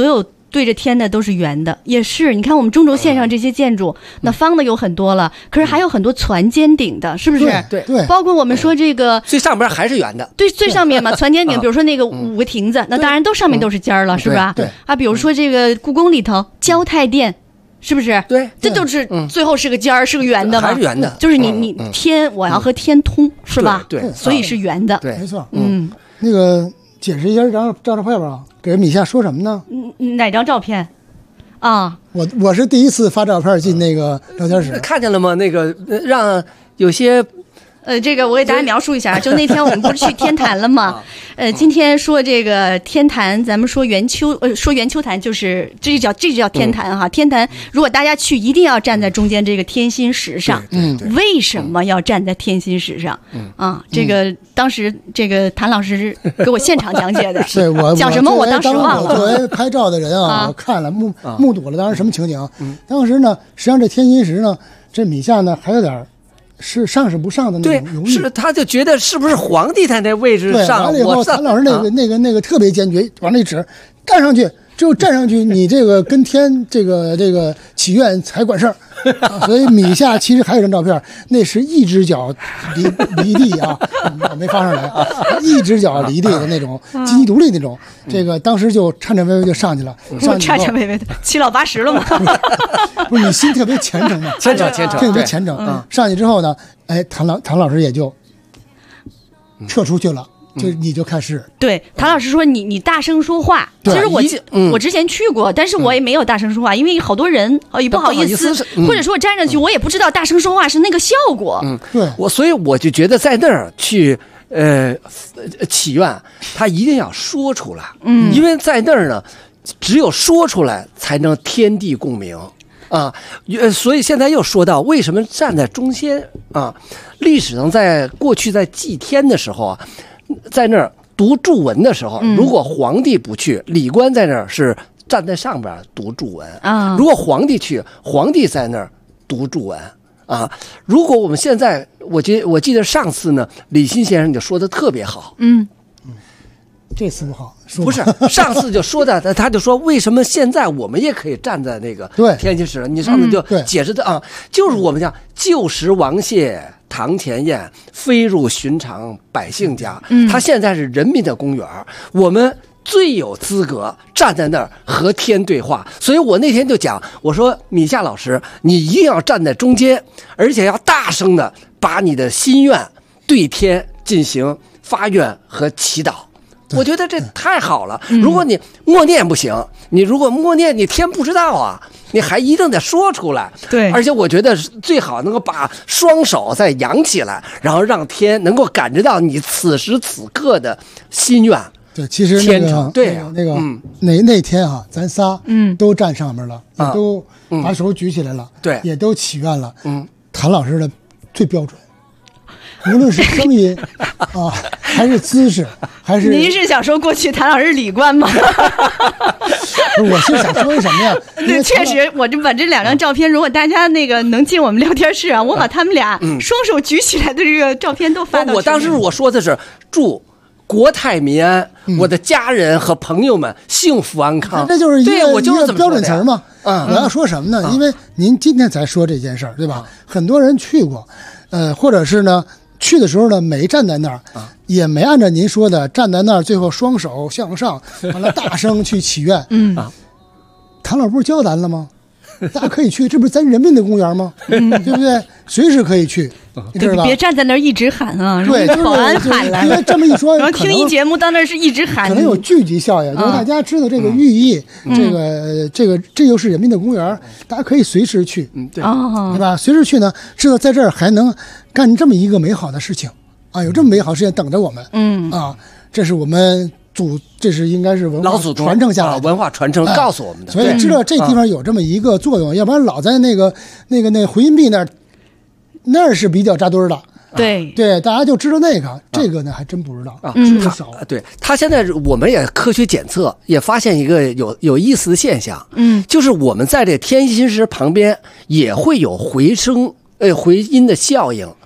对着天的都是圆的，也是。你看我们中轴线上这些建筑，那方的有很多了，可是还有很多攒尖顶的，是不是？ 对， 包括我们说这个最上边还是圆的， 对，最上面嘛，攒尖顶，比如说那个5个亭子，那当然都上面都是尖儿了，是吧？ 对啊，比如说这个故宫里头交泰殿。是不是？ 对， 这都是最后是个尖儿，是个圆的嘛？ 还是圆的， 就是你天，我要和天通，是吧？ 对， 所以是圆的。 对，没错。那个解释一下这张照片吧，给米夏说什么呢？ 哪张照片？啊， 我是第一次发照片进那个聊天室， 看见了吗？那个让有些。 这个我给大家描述一下，就那天我们不是去天坛了吗？今天说这个天坛，咱们说圆丘，说圆丘坛就是这就叫天坛哈。天坛如果大家去，一定要站在中间这个天心石上。为什么要站在天心石上？这个当时这个谭老师给我现场讲解的。 对，我讲什么我当时忘了。 作为拍照的人啊，我看了目睹了当时什么情景？当时呢，实际上这天心石呢，这米夏呢还有点。是上是不上的那种犹豫， 是他就觉得是不是皇帝在那位置上？ 完了以后，谭老师那个特别坚决，往那一指，站上去，只有站上去，你这个跟天这个祈愿才管事儿。所以米夏其实还有一张照片，那是一只脚离地啊，我没发上来，一只脚离地的那种积极独立那种。这个当时就颤颤巍巍就上去了， 颤颤巍巍的，7老8十了嘛。 不是你心特别虔诚嘛？ 虔诚， 特别虔诚。上去之后呢，哎，谭老师也就撤出去了。就你就开始对谭老师说你大声说话，其实我之前去过，但是我也没有大声说话，因为好多人也不好意思，或者说我站上去我也不知道大声说话是那个效果。 对， 所以我就觉得在那儿去祈愿，他一定要说出来，因为在那儿呢，只有说出来才能天地共鸣。所以现在又说到为什么站在中间啊？历史上在过去在祭天的时候啊，在那儿读祝文的时候，如果皇帝不去，礼官在那儿是站在上边读祝文啊。如果皇帝去，皇帝在那儿读祝文啊。如果我们现在，我记得上次呢，李欣先生就说的特别好， 这次不好， 不是上次就说的，他就说为什么现在我们也可以站在那个天心石上？你上次就解释的啊，就是我们讲旧时王谢堂前燕，飞入寻常百姓家。他现在是人民的公园，我们最有资格站在那儿和天对话。所以我那天就讲，我说米夏老师，你一定要站在中间，而且要大声的把你的心愿对天进行发愿和祈祷。我觉得这太好了。如果你默念不行，你如果默念你天不知道啊，你还一定得说出来。 对， 而且我觉得最好能够把双手再扬起来，然后让天能够感知到你此时此刻的心愿。 对，其实那天啊，咱仨都站上面了，也都把手举起来了， 对， 也都祈愿了。谭老师的最标准。无论是声音啊，还是姿势，还是您是想说过去谭老师礼官吗？ 我是想说什么呀？ 对，确实，我把这2张照片，如果大家那个能进我们聊天室啊，我把他们俩双手举起来的这个照片都发到。 我当时我说的是祝国泰民安，我的家人和朋友们幸福安康。 这就是一个标准词嘛。我要说什么呢？因为您今天才说这件事儿，对吧？很多人去过，或者是呢。去的时候呢，没站在那儿，也没按照您说的站在那儿，最后双手向上，完了大声去祈愿。谭老不是教咱了吗？大家可以去，这不是咱人民的公园吗？对不对？随时可以去，你知道吧？ 别站在那儿一直喊啊！ 对， 保安喊来了。 因为这么一说， 然后听一节目到那儿是一直喊， 可能有聚集效应，就是大家知道这个寓意，这又是人民的公园，大家可以随时去，对吧？随时去呢，知道在这儿还能干这么一个美好的事情啊，有这么美好事情等着我们，这是我们。这是应该是文化传承下来的， 文化传承告诉我们的， 所以知道这地方有这么一个作用，要不然老在那个回音壁那儿是比较扎堆的。 对， 大家就知道那个，这个呢还真不知道啊，知道少。 对，他现在我们也科学检测，也发现一个有意思的现象，就是我们在这天心石旁边也会有回音的效应。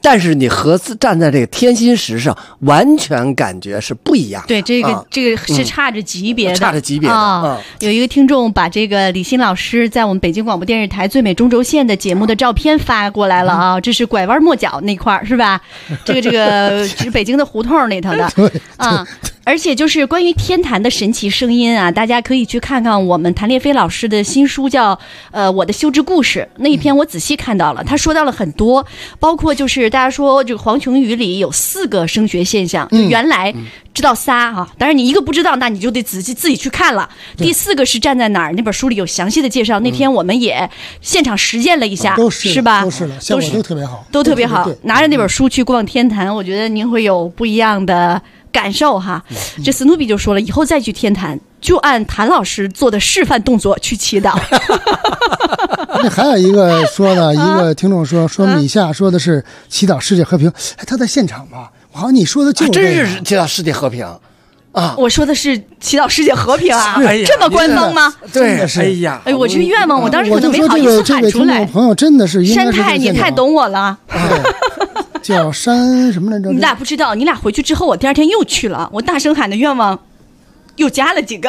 但是你和站在这个天心石上，完全感觉是不一样的。 对，这个是差着级别的， 差着级别的啊。有一个听众把这个李欣老师在我们北京广播电视台《最美中轴线》的节目的照片发过来了啊，这是拐弯抹角那块是吧？这个是北京的胡同那头的啊。而且就是关于天坛的神奇声音啊，大家可以去看看我们谭烈飞老师的新书叫我的修之故事那一篇，我仔细看到了，他说到了很多，包括就是大家说这个黄琼语里有4个声学现象，就原来知道仨哈，当然你一个不知道，那你就得仔细自己去看了。第4个是站在哪儿，那本书里有详细的介绍。那天我们也现场实践了一下，是吧？ 都是了，效果都特别好， 都特别好。拿着那本书去逛天坛，我觉得您会有不一样的感受哈。这史努比就说了，以后再去天坛就按谭老师做的示范动作去祈祷。 那还有一个说的，一个听众说米夏说的是祈祷世界和平，哎，他在现场吧？好像你说的就是真是祈祷世界和平啊！ 我说的是祈祷世界和平啊，这么官方吗？ 对，哎呀， 哎，我这愿望我当时可能没好意思喊出来。 朋友真的是山太，你太懂我了。 叫山什么来着？ 你俩不知道，你俩回去之后，我第2天又去了，我大声喊的愿望又加了几个。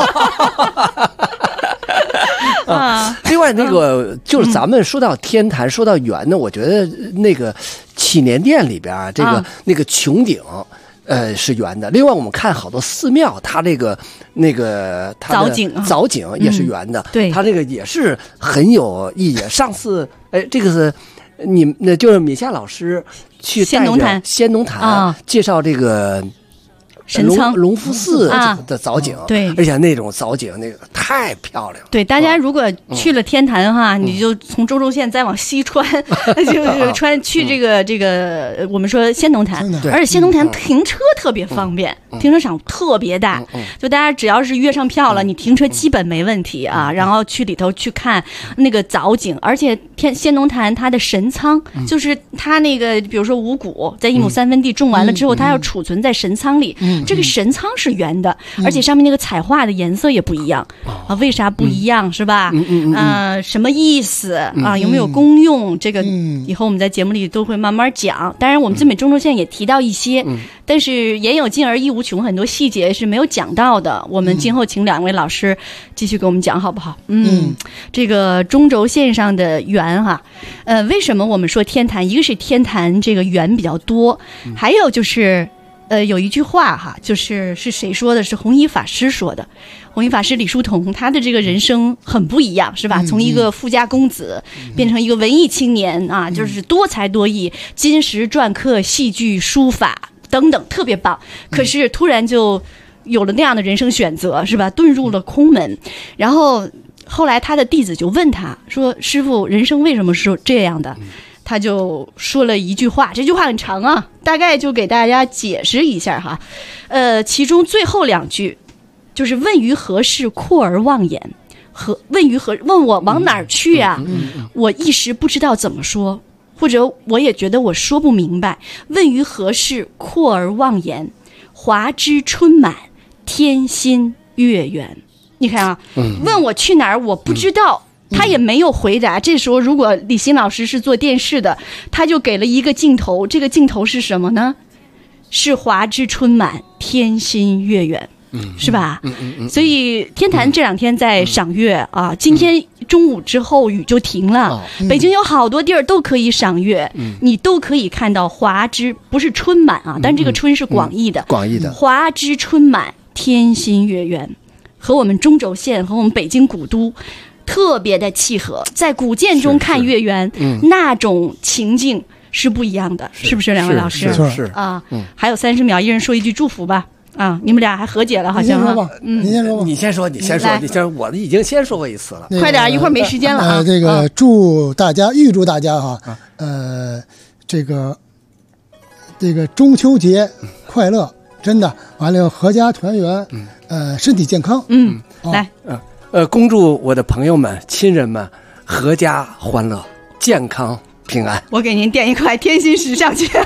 另外那个就是咱们说到天坛，说到圆呢，我觉得那个祈年殿里边啊，这个那个穹顶。是圆的。另外，我们看好多寺庙，它这个它的藻井也是圆的。 对， 它这个也是很有意义。上次，这个是就是米夏老师去带着仙农坛介绍这个神仓隆福寺的藻井， 对， 而且那种藻井那个太漂亮了。 对，大家如果去了天坛哈，你就从中轴线再往西穿，就穿去这个我们说仙农坛，而且仙农坛停车特别方便，停车场特别大，就大家只要是约上票了，你停车基本没问题啊。然后去里头去看那个藻井，而且仙农坛它的神仓，就是它那个比如说五谷在1亩3分地种完了之后，它要储存在神仓里。这个神仓是圆的，而且上面那个彩画的颜色也不一样啊。为啥不一样是吧？什么意思啊？有没有功用？这个以后我们在节目里都会慢慢讲。当然，我们最美中轴线也提到一些，但是言有尽而意无穷，很多细节是没有讲到的。我们今后请2位老师继续给我们讲，好不好？这个中轴线上的圆哈，为什么我们说天坛？一个是天坛这个圆比较多，还有就是。有一句话哈，是谁说的？是弘一法师说的。弘一法师李叔同，他的这个人生很不一样，是吧？从一个富家公子变成一个文艺青年啊，就是多才多艺，金石篆刻、戏剧、书法等等，特别棒。可是突然就有了那样的人生选择，是吧？遁入了空门，然后后来他的弟子就问他说：“师父，人生为什么是这样的？”他就说了一句话，这句话很长啊，大概就给大家解释一下哈。其中最后2句就是问于何事，阔而忘言。问我往哪儿去啊？我一时不知道怎么说，或者我也觉得我说不明白。问于何事，阔而忘言。华枝春满，天心月圆。你看啊，问我去哪儿，我不知道。他也没有回答。这时候如果李欣老师是做电视的，他就给了一个镜头，这个镜头是什么呢？是华枝春满，天心月圆，是吧？所以天坛这2天在赏月啊，今天中午之后雨就停了，北京有好多地儿都可以赏月，你都可以看到华枝，不是春满啊，但这个春是广义的，华枝春满，天心月圆，和我们中轴线和我们北京古都特别的契合，在古建中看月圆，那种情境是不一样的，是不是2位老师？ 是啊，还有30秒，一人说一句祝福吧。啊，你们俩还和解了，好像。 你先说吧， 你先说，我已经先说过一次了。 快点，一会儿没时间了啊。 这个预祝大家哈，这个中秋节快乐，真的完了阖家团圆，身体健康。 来。 恭祝我的朋友们、亲人们阖家欢乐、健康平安。 我给您垫一块天心石上去。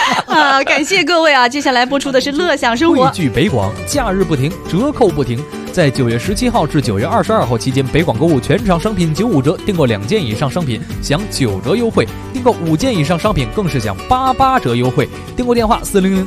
感谢各位啊！接下来播出的是乐享生活。 汇聚北广，假日不停，折扣不停。 在9月17号至9月22号期间，北广购物全场商品95折，订购2件以上商品享9折优惠，订购5件以上商品更是享88折优惠。订购电话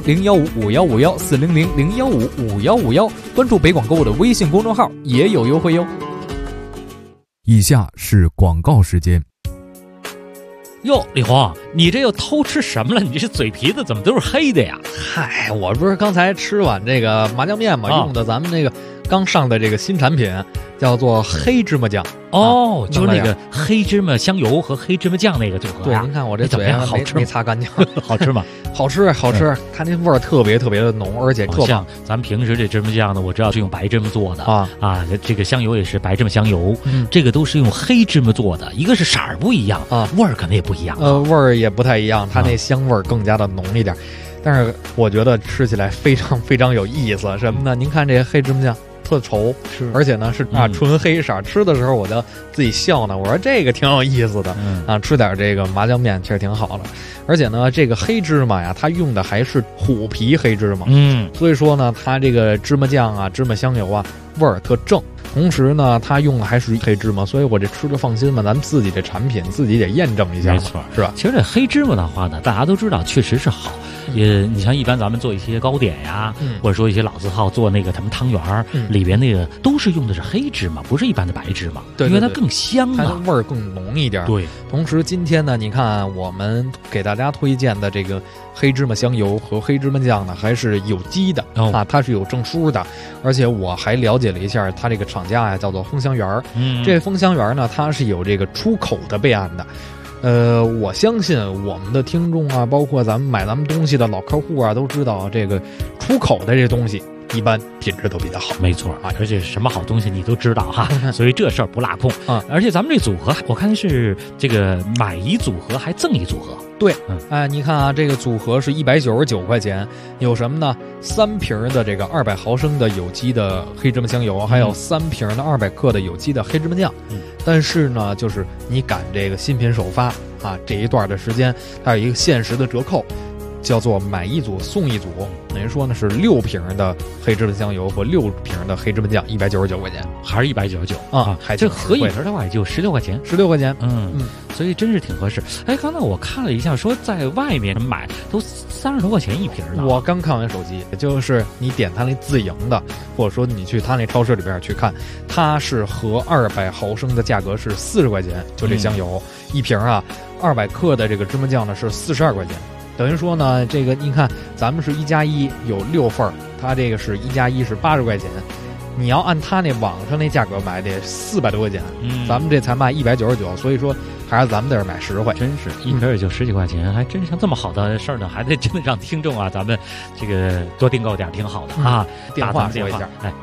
400-015-5151，400-015-5151，关注北广购物的微信公众号也有优惠哟。 以下是广告时间。 哟，李红，你这又偷吃什么了？你这嘴皮子怎么都是黑的呀？ 嗨，我不是刚才吃完这个麻酱面嘛，用的咱们这个刚上的这个新产品，叫做黑芝麻酱。 哦，就是那个黑芝麻香油和黑芝麻酱那个组合。 对，您看我这嘴好吃没擦干净， 好吃吗？ 好吃，好吃，它那味儿特别特别的浓，而且特像咱们平时这芝麻酱呢，我知道是用白芝麻做的啊，这个香油也是白芝麻香油，这个都是用黑芝麻做的，一个是色儿不一样啊，味儿可能也不一样， 味儿也不太一样，它那香味儿更加的浓一点，但是我觉得吃起来非常非常有意思，什么呢？您看这黑芝麻酱。特稠，而且呢是纯黑色。吃的时候我就自己笑呢，我说这个挺有意思的吃点这个麻酱面其实挺好的。而且呢，这个黑芝麻呀，它用的还是虎皮黑芝麻，所以说呢，它这个芝麻酱啊、芝麻香油啊，味儿特正。同时呢，它用的还是黑芝麻，所以我这吃着放心嘛。咱们自己这产品自己得验证一下， 没错， 是吧？ 其实这黑芝麻的话呢，大家都知道确实是好。你像一般咱们做一些糕点呀，或者说一些老字号做那个他们汤圆里边那个都是用的是黑芝麻，不是一般的白芝麻， 对， 因为它更香它的味儿更浓一点。 对， 同时今天呢，你看我们给大家推荐的这个黑芝麻香油和黑芝麻酱呢，还是有机的它是有证书的，而且我还了解了一下，它这个厂家呀叫做丰香园这丰香园呢，它是有这个出口的备案的。我相信我们的听众啊，包括咱们买咱们东西的老客户啊，都知道这个出口的这东西一般品质都比较好。 没错啊，而且什么好东西你都知道哈，所以这事儿不落空啊。而且咱们这组合，我看是这个买一组合还赠一组合。 对，你看啊，这个组合是199块钱，有什么呢？3瓶的这个200毫升的有机的黑芝麻香油，还有3瓶的200克的有机的黑芝麻酱。但是呢，就是你赶这个新品首发啊这一段的时间，它有一个限时的折扣，叫做买一组送一组，等于说呢是6瓶的黑芝麻香油和6瓶的黑芝麻酱，199块钱， 还是199 啊？ 这合一瓶的话也就16块钱 ，16块钱， 所以真是挺合适。哎，刚才我看了一下，说在外面买都30多块钱一瓶呢。 我刚看完手机，就是你点它那自营的，或者说你去它那超市里边去看，它是合200毫升的价格是40块钱，就这香油一瓶啊，200克的这个芝麻酱呢是42块钱。等于说呢，这个你看，咱们是1+1有6份，它这个是1+1是80块钱，你要按它那网上那价格买得400多块钱，咱们这才卖199，所以说还是咱们这儿买10块， 真是一瓶也就10几块钱，还真像这么好的事儿呢，还得真的让听众啊，咱们这个多订购点挺好的啊。 电话说一下， 哎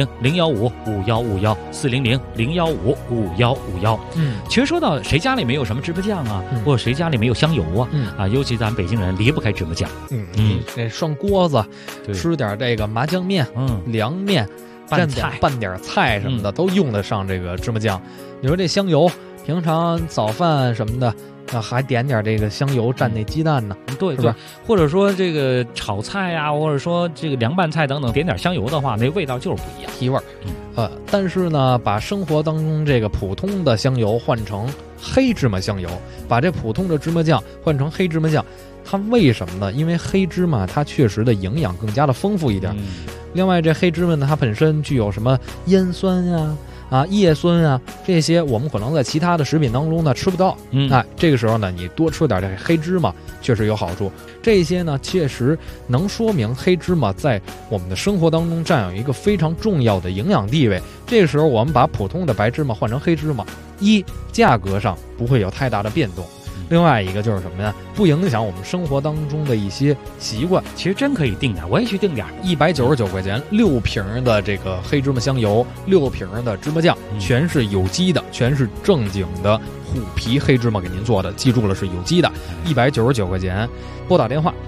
，400-015-5151，400-015-5151。其实说到谁家里没有什么芝麻酱啊，或者谁家里没有香油啊，尤其咱们北京人离不开芝麻酱。 这涮锅子，吃点这个麻酱面，凉面。拌点菜什么的都用得上这个芝麻酱。你说这香油，平常早饭什么的，还点点这个香油蘸那鸡蛋呢， 对，是吧？或者说这个炒菜啊，或者说这个凉拌菜等等，点点香油的话，那味道就是不一样， 提味儿。但是呢，把生活当中这个普通的香油换成黑芝麻香油，把这普通的芝麻酱换成黑芝麻酱，它为什么呢？因为黑芝麻它确实的营养更加的丰富一点。另外，这黑芝麻呢，它本身具有什么烟酸呀、叶酸啊，这些我们可能在其他的食品当中呢吃不到。这个时候呢，你多吃点这黑芝麻确实有好处。这些呢，确实能说明黑芝麻在我们的生活当中占有一个非常重要的营养地位。这个时候，我们把普通的白芝麻换成黑芝麻，价格上不会有太大的变动。另外一个就是什么呀？不影响我们生活当中的一些习惯。 其实真可以定点，我也去定点 ，199块钱，6瓶的这个黑芝麻香油，6瓶的芝麻酱，全是有机的，全是正经的虎皮黑芝麻给您做的，记住了是有机的，199块钱。拨打电话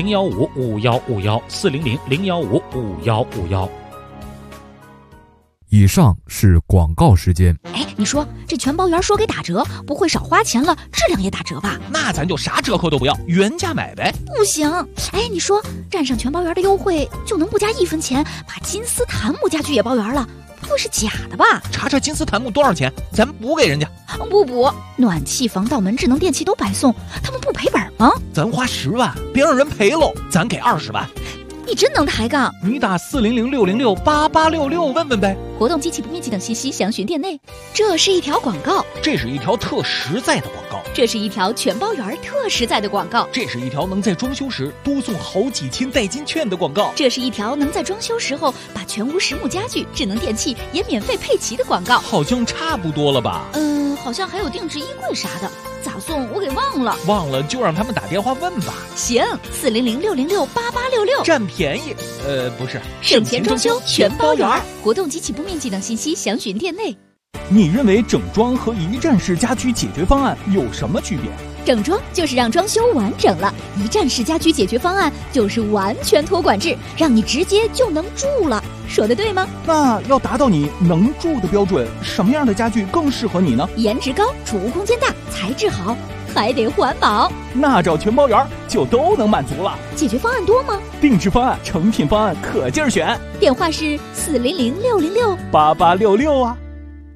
400-015-5151，400-015-5151。 以上是广告时间。 哎，你说这全包圆说给打折，不会少花钱了，质量也打折吧？ 那咱就啥折扣都不要，原价买呗。 不行，哎，你说占上全包圆的优惠，就能不加1分钱把金丝檀木家具也包圆了？不会是假的吧？ 查查金丝檀木多少钱，咱补给人家。 不补，暖气、防盗门、智能电器都白送，他们不赔本吗？ 咱花10万，别让人赔喽，咱给20万。 你真能抬杠！ 你打400-606-8866问问呗。 活动、机器不面积等信息详询店内。这是一条广告， 这是一条特实在的广告， 这是一条全包圆特实在的广告， 这是一条能在装修时多送好几千代金券的广告， 这是一条能在装修时候把全屋实木家具、智能电器也免费配齐的广告。 好像差不多了吧？ 好像还有定制衣柜啥的，咋送我给忘了。 忘了就让他们打电话问吧。 行，400-606-8866， 占便宜。不是， 省钱装修全包圆。活动、机器不面积等信息详询店内。 你认为整装和一站式家居解决方案有什么区别？ 整装就是让装修完整了，一站式家居解决方案就是完全托管制，让你直接就能住了。说的对吗？ 那要达到你能住的标准，什么样的家具更适合你呢？ 颜值高，储物空间大，材质好，还得环保。 那找全包圆就都能满足了。 解决方案多吗？ 定制方案、成品方案可劲儿选。 电话是 400-606-8866啊。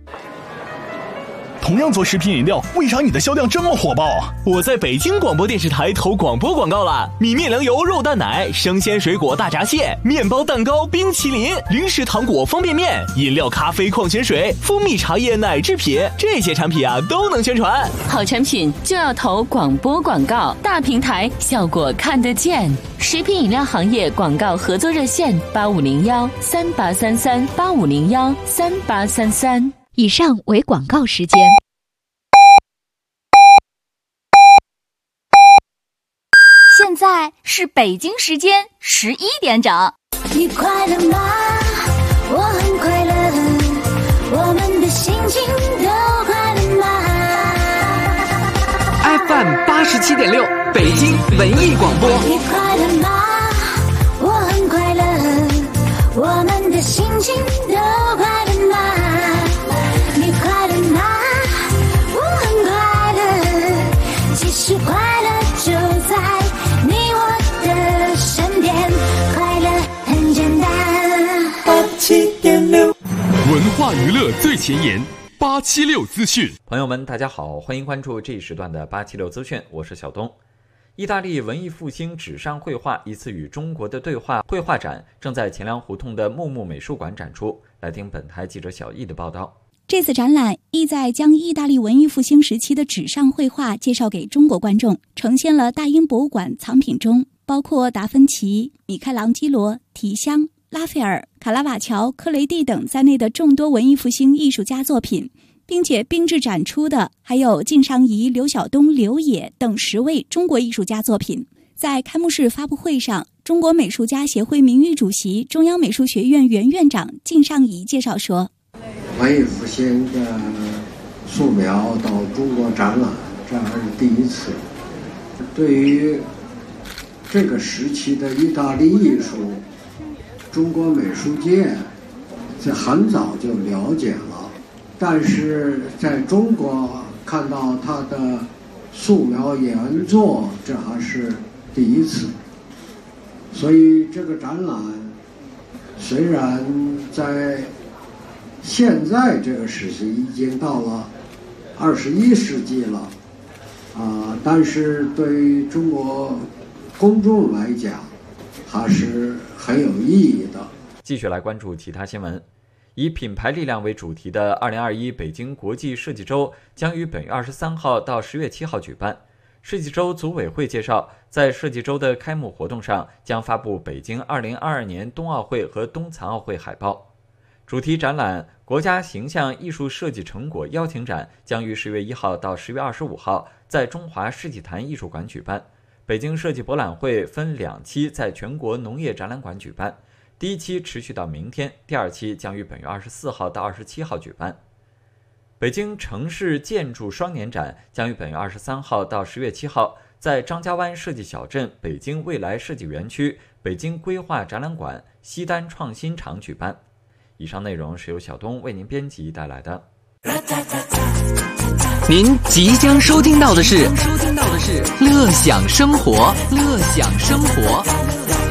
同样做食品饮料，为啥你的销量这么火爆？ 我在北京广播电视台投广播广告了，米面粮油肉蛋奶、生鲜水果大闸蟹、面包蛋糕、冰淇淋、零食糖果方便面、饮料咖啡矿泉水、蜂蜜茶叶奶制品，这些产品啊都能宣传。 好产品就要投广播广告，大平台效果看得见。食品饮料行业广告合作热线8501-3833-8501-3833。 以上为广告时间。现在是北京时间11点整。 你快乐吗？我很快乐，我们的心情都快乐吗 ？FM 87.6，北京文艺广播。 你快乐吗？我很快乐，我们的心情都快乐吗？你快乐吗？我很快乐，其实快乐就在你我的身边，快乐很简单。87.6， 文化娱乐最前沿，876资讯。 朋友们，大家好，欢迎关注这一时段的876资讯，我是小东。意大利文艺复兴纸上绘画一次与中国的对话绘画展正在钱粮胡同的木木美术馆展出。来听本台记者小易的报道。 这次展览意在将意大利文艺复兴时期的纸上绘画介绍给中国观众，呈现了大英博物馆藏品中包括达芬奇、米开朗基罗、提香、拉斐尔、卡拉瓦乔、科雷蒂等在内的众多文艺复兴艺术家作品，并且并置展出的还有靳尚谊、刘晓东、刘野等10位中国艺术家作品。在开幕式发布会上，中国美术家协会名誉主席、中央美术学院原院长靳尚谊介绍说， 文艺复兴的素描到中国展览，这还是第一次。对于这个时期的意大利艺术，中国美术界在很早就了解了，但是在中国看到他的素描原作，这还是第一次。所以这个展览虽然在现在这个时期已经到了21世纪了，但是对于中国公众来讲还是很有意义的。 继续来关注其他新闻。以品牌力量为主题的2021北京国际设计周将于本月23号到10月7号举办。设计周组委会介绍，在设计周的开幕活动上将发布北京2022年冬奥会和冬残奥会海报。主题展览国家形象艺术设计成果邀请展将于10月1号到10月25号在中华世纪坛艺术馆举办。北京设计博览会分2期在全国农业展览馆举办，第1期持续到明天，第2期将于本月24号到27号举办。北京城市建筑双年展将于本月23号到10月7号在张家湾设计小镇北京未来设计园区、北京规划展览馆、西单创新场举办。 以上内容是由小东为您编辑带来的。 您即将收听到的是乐享生活，乐享生活。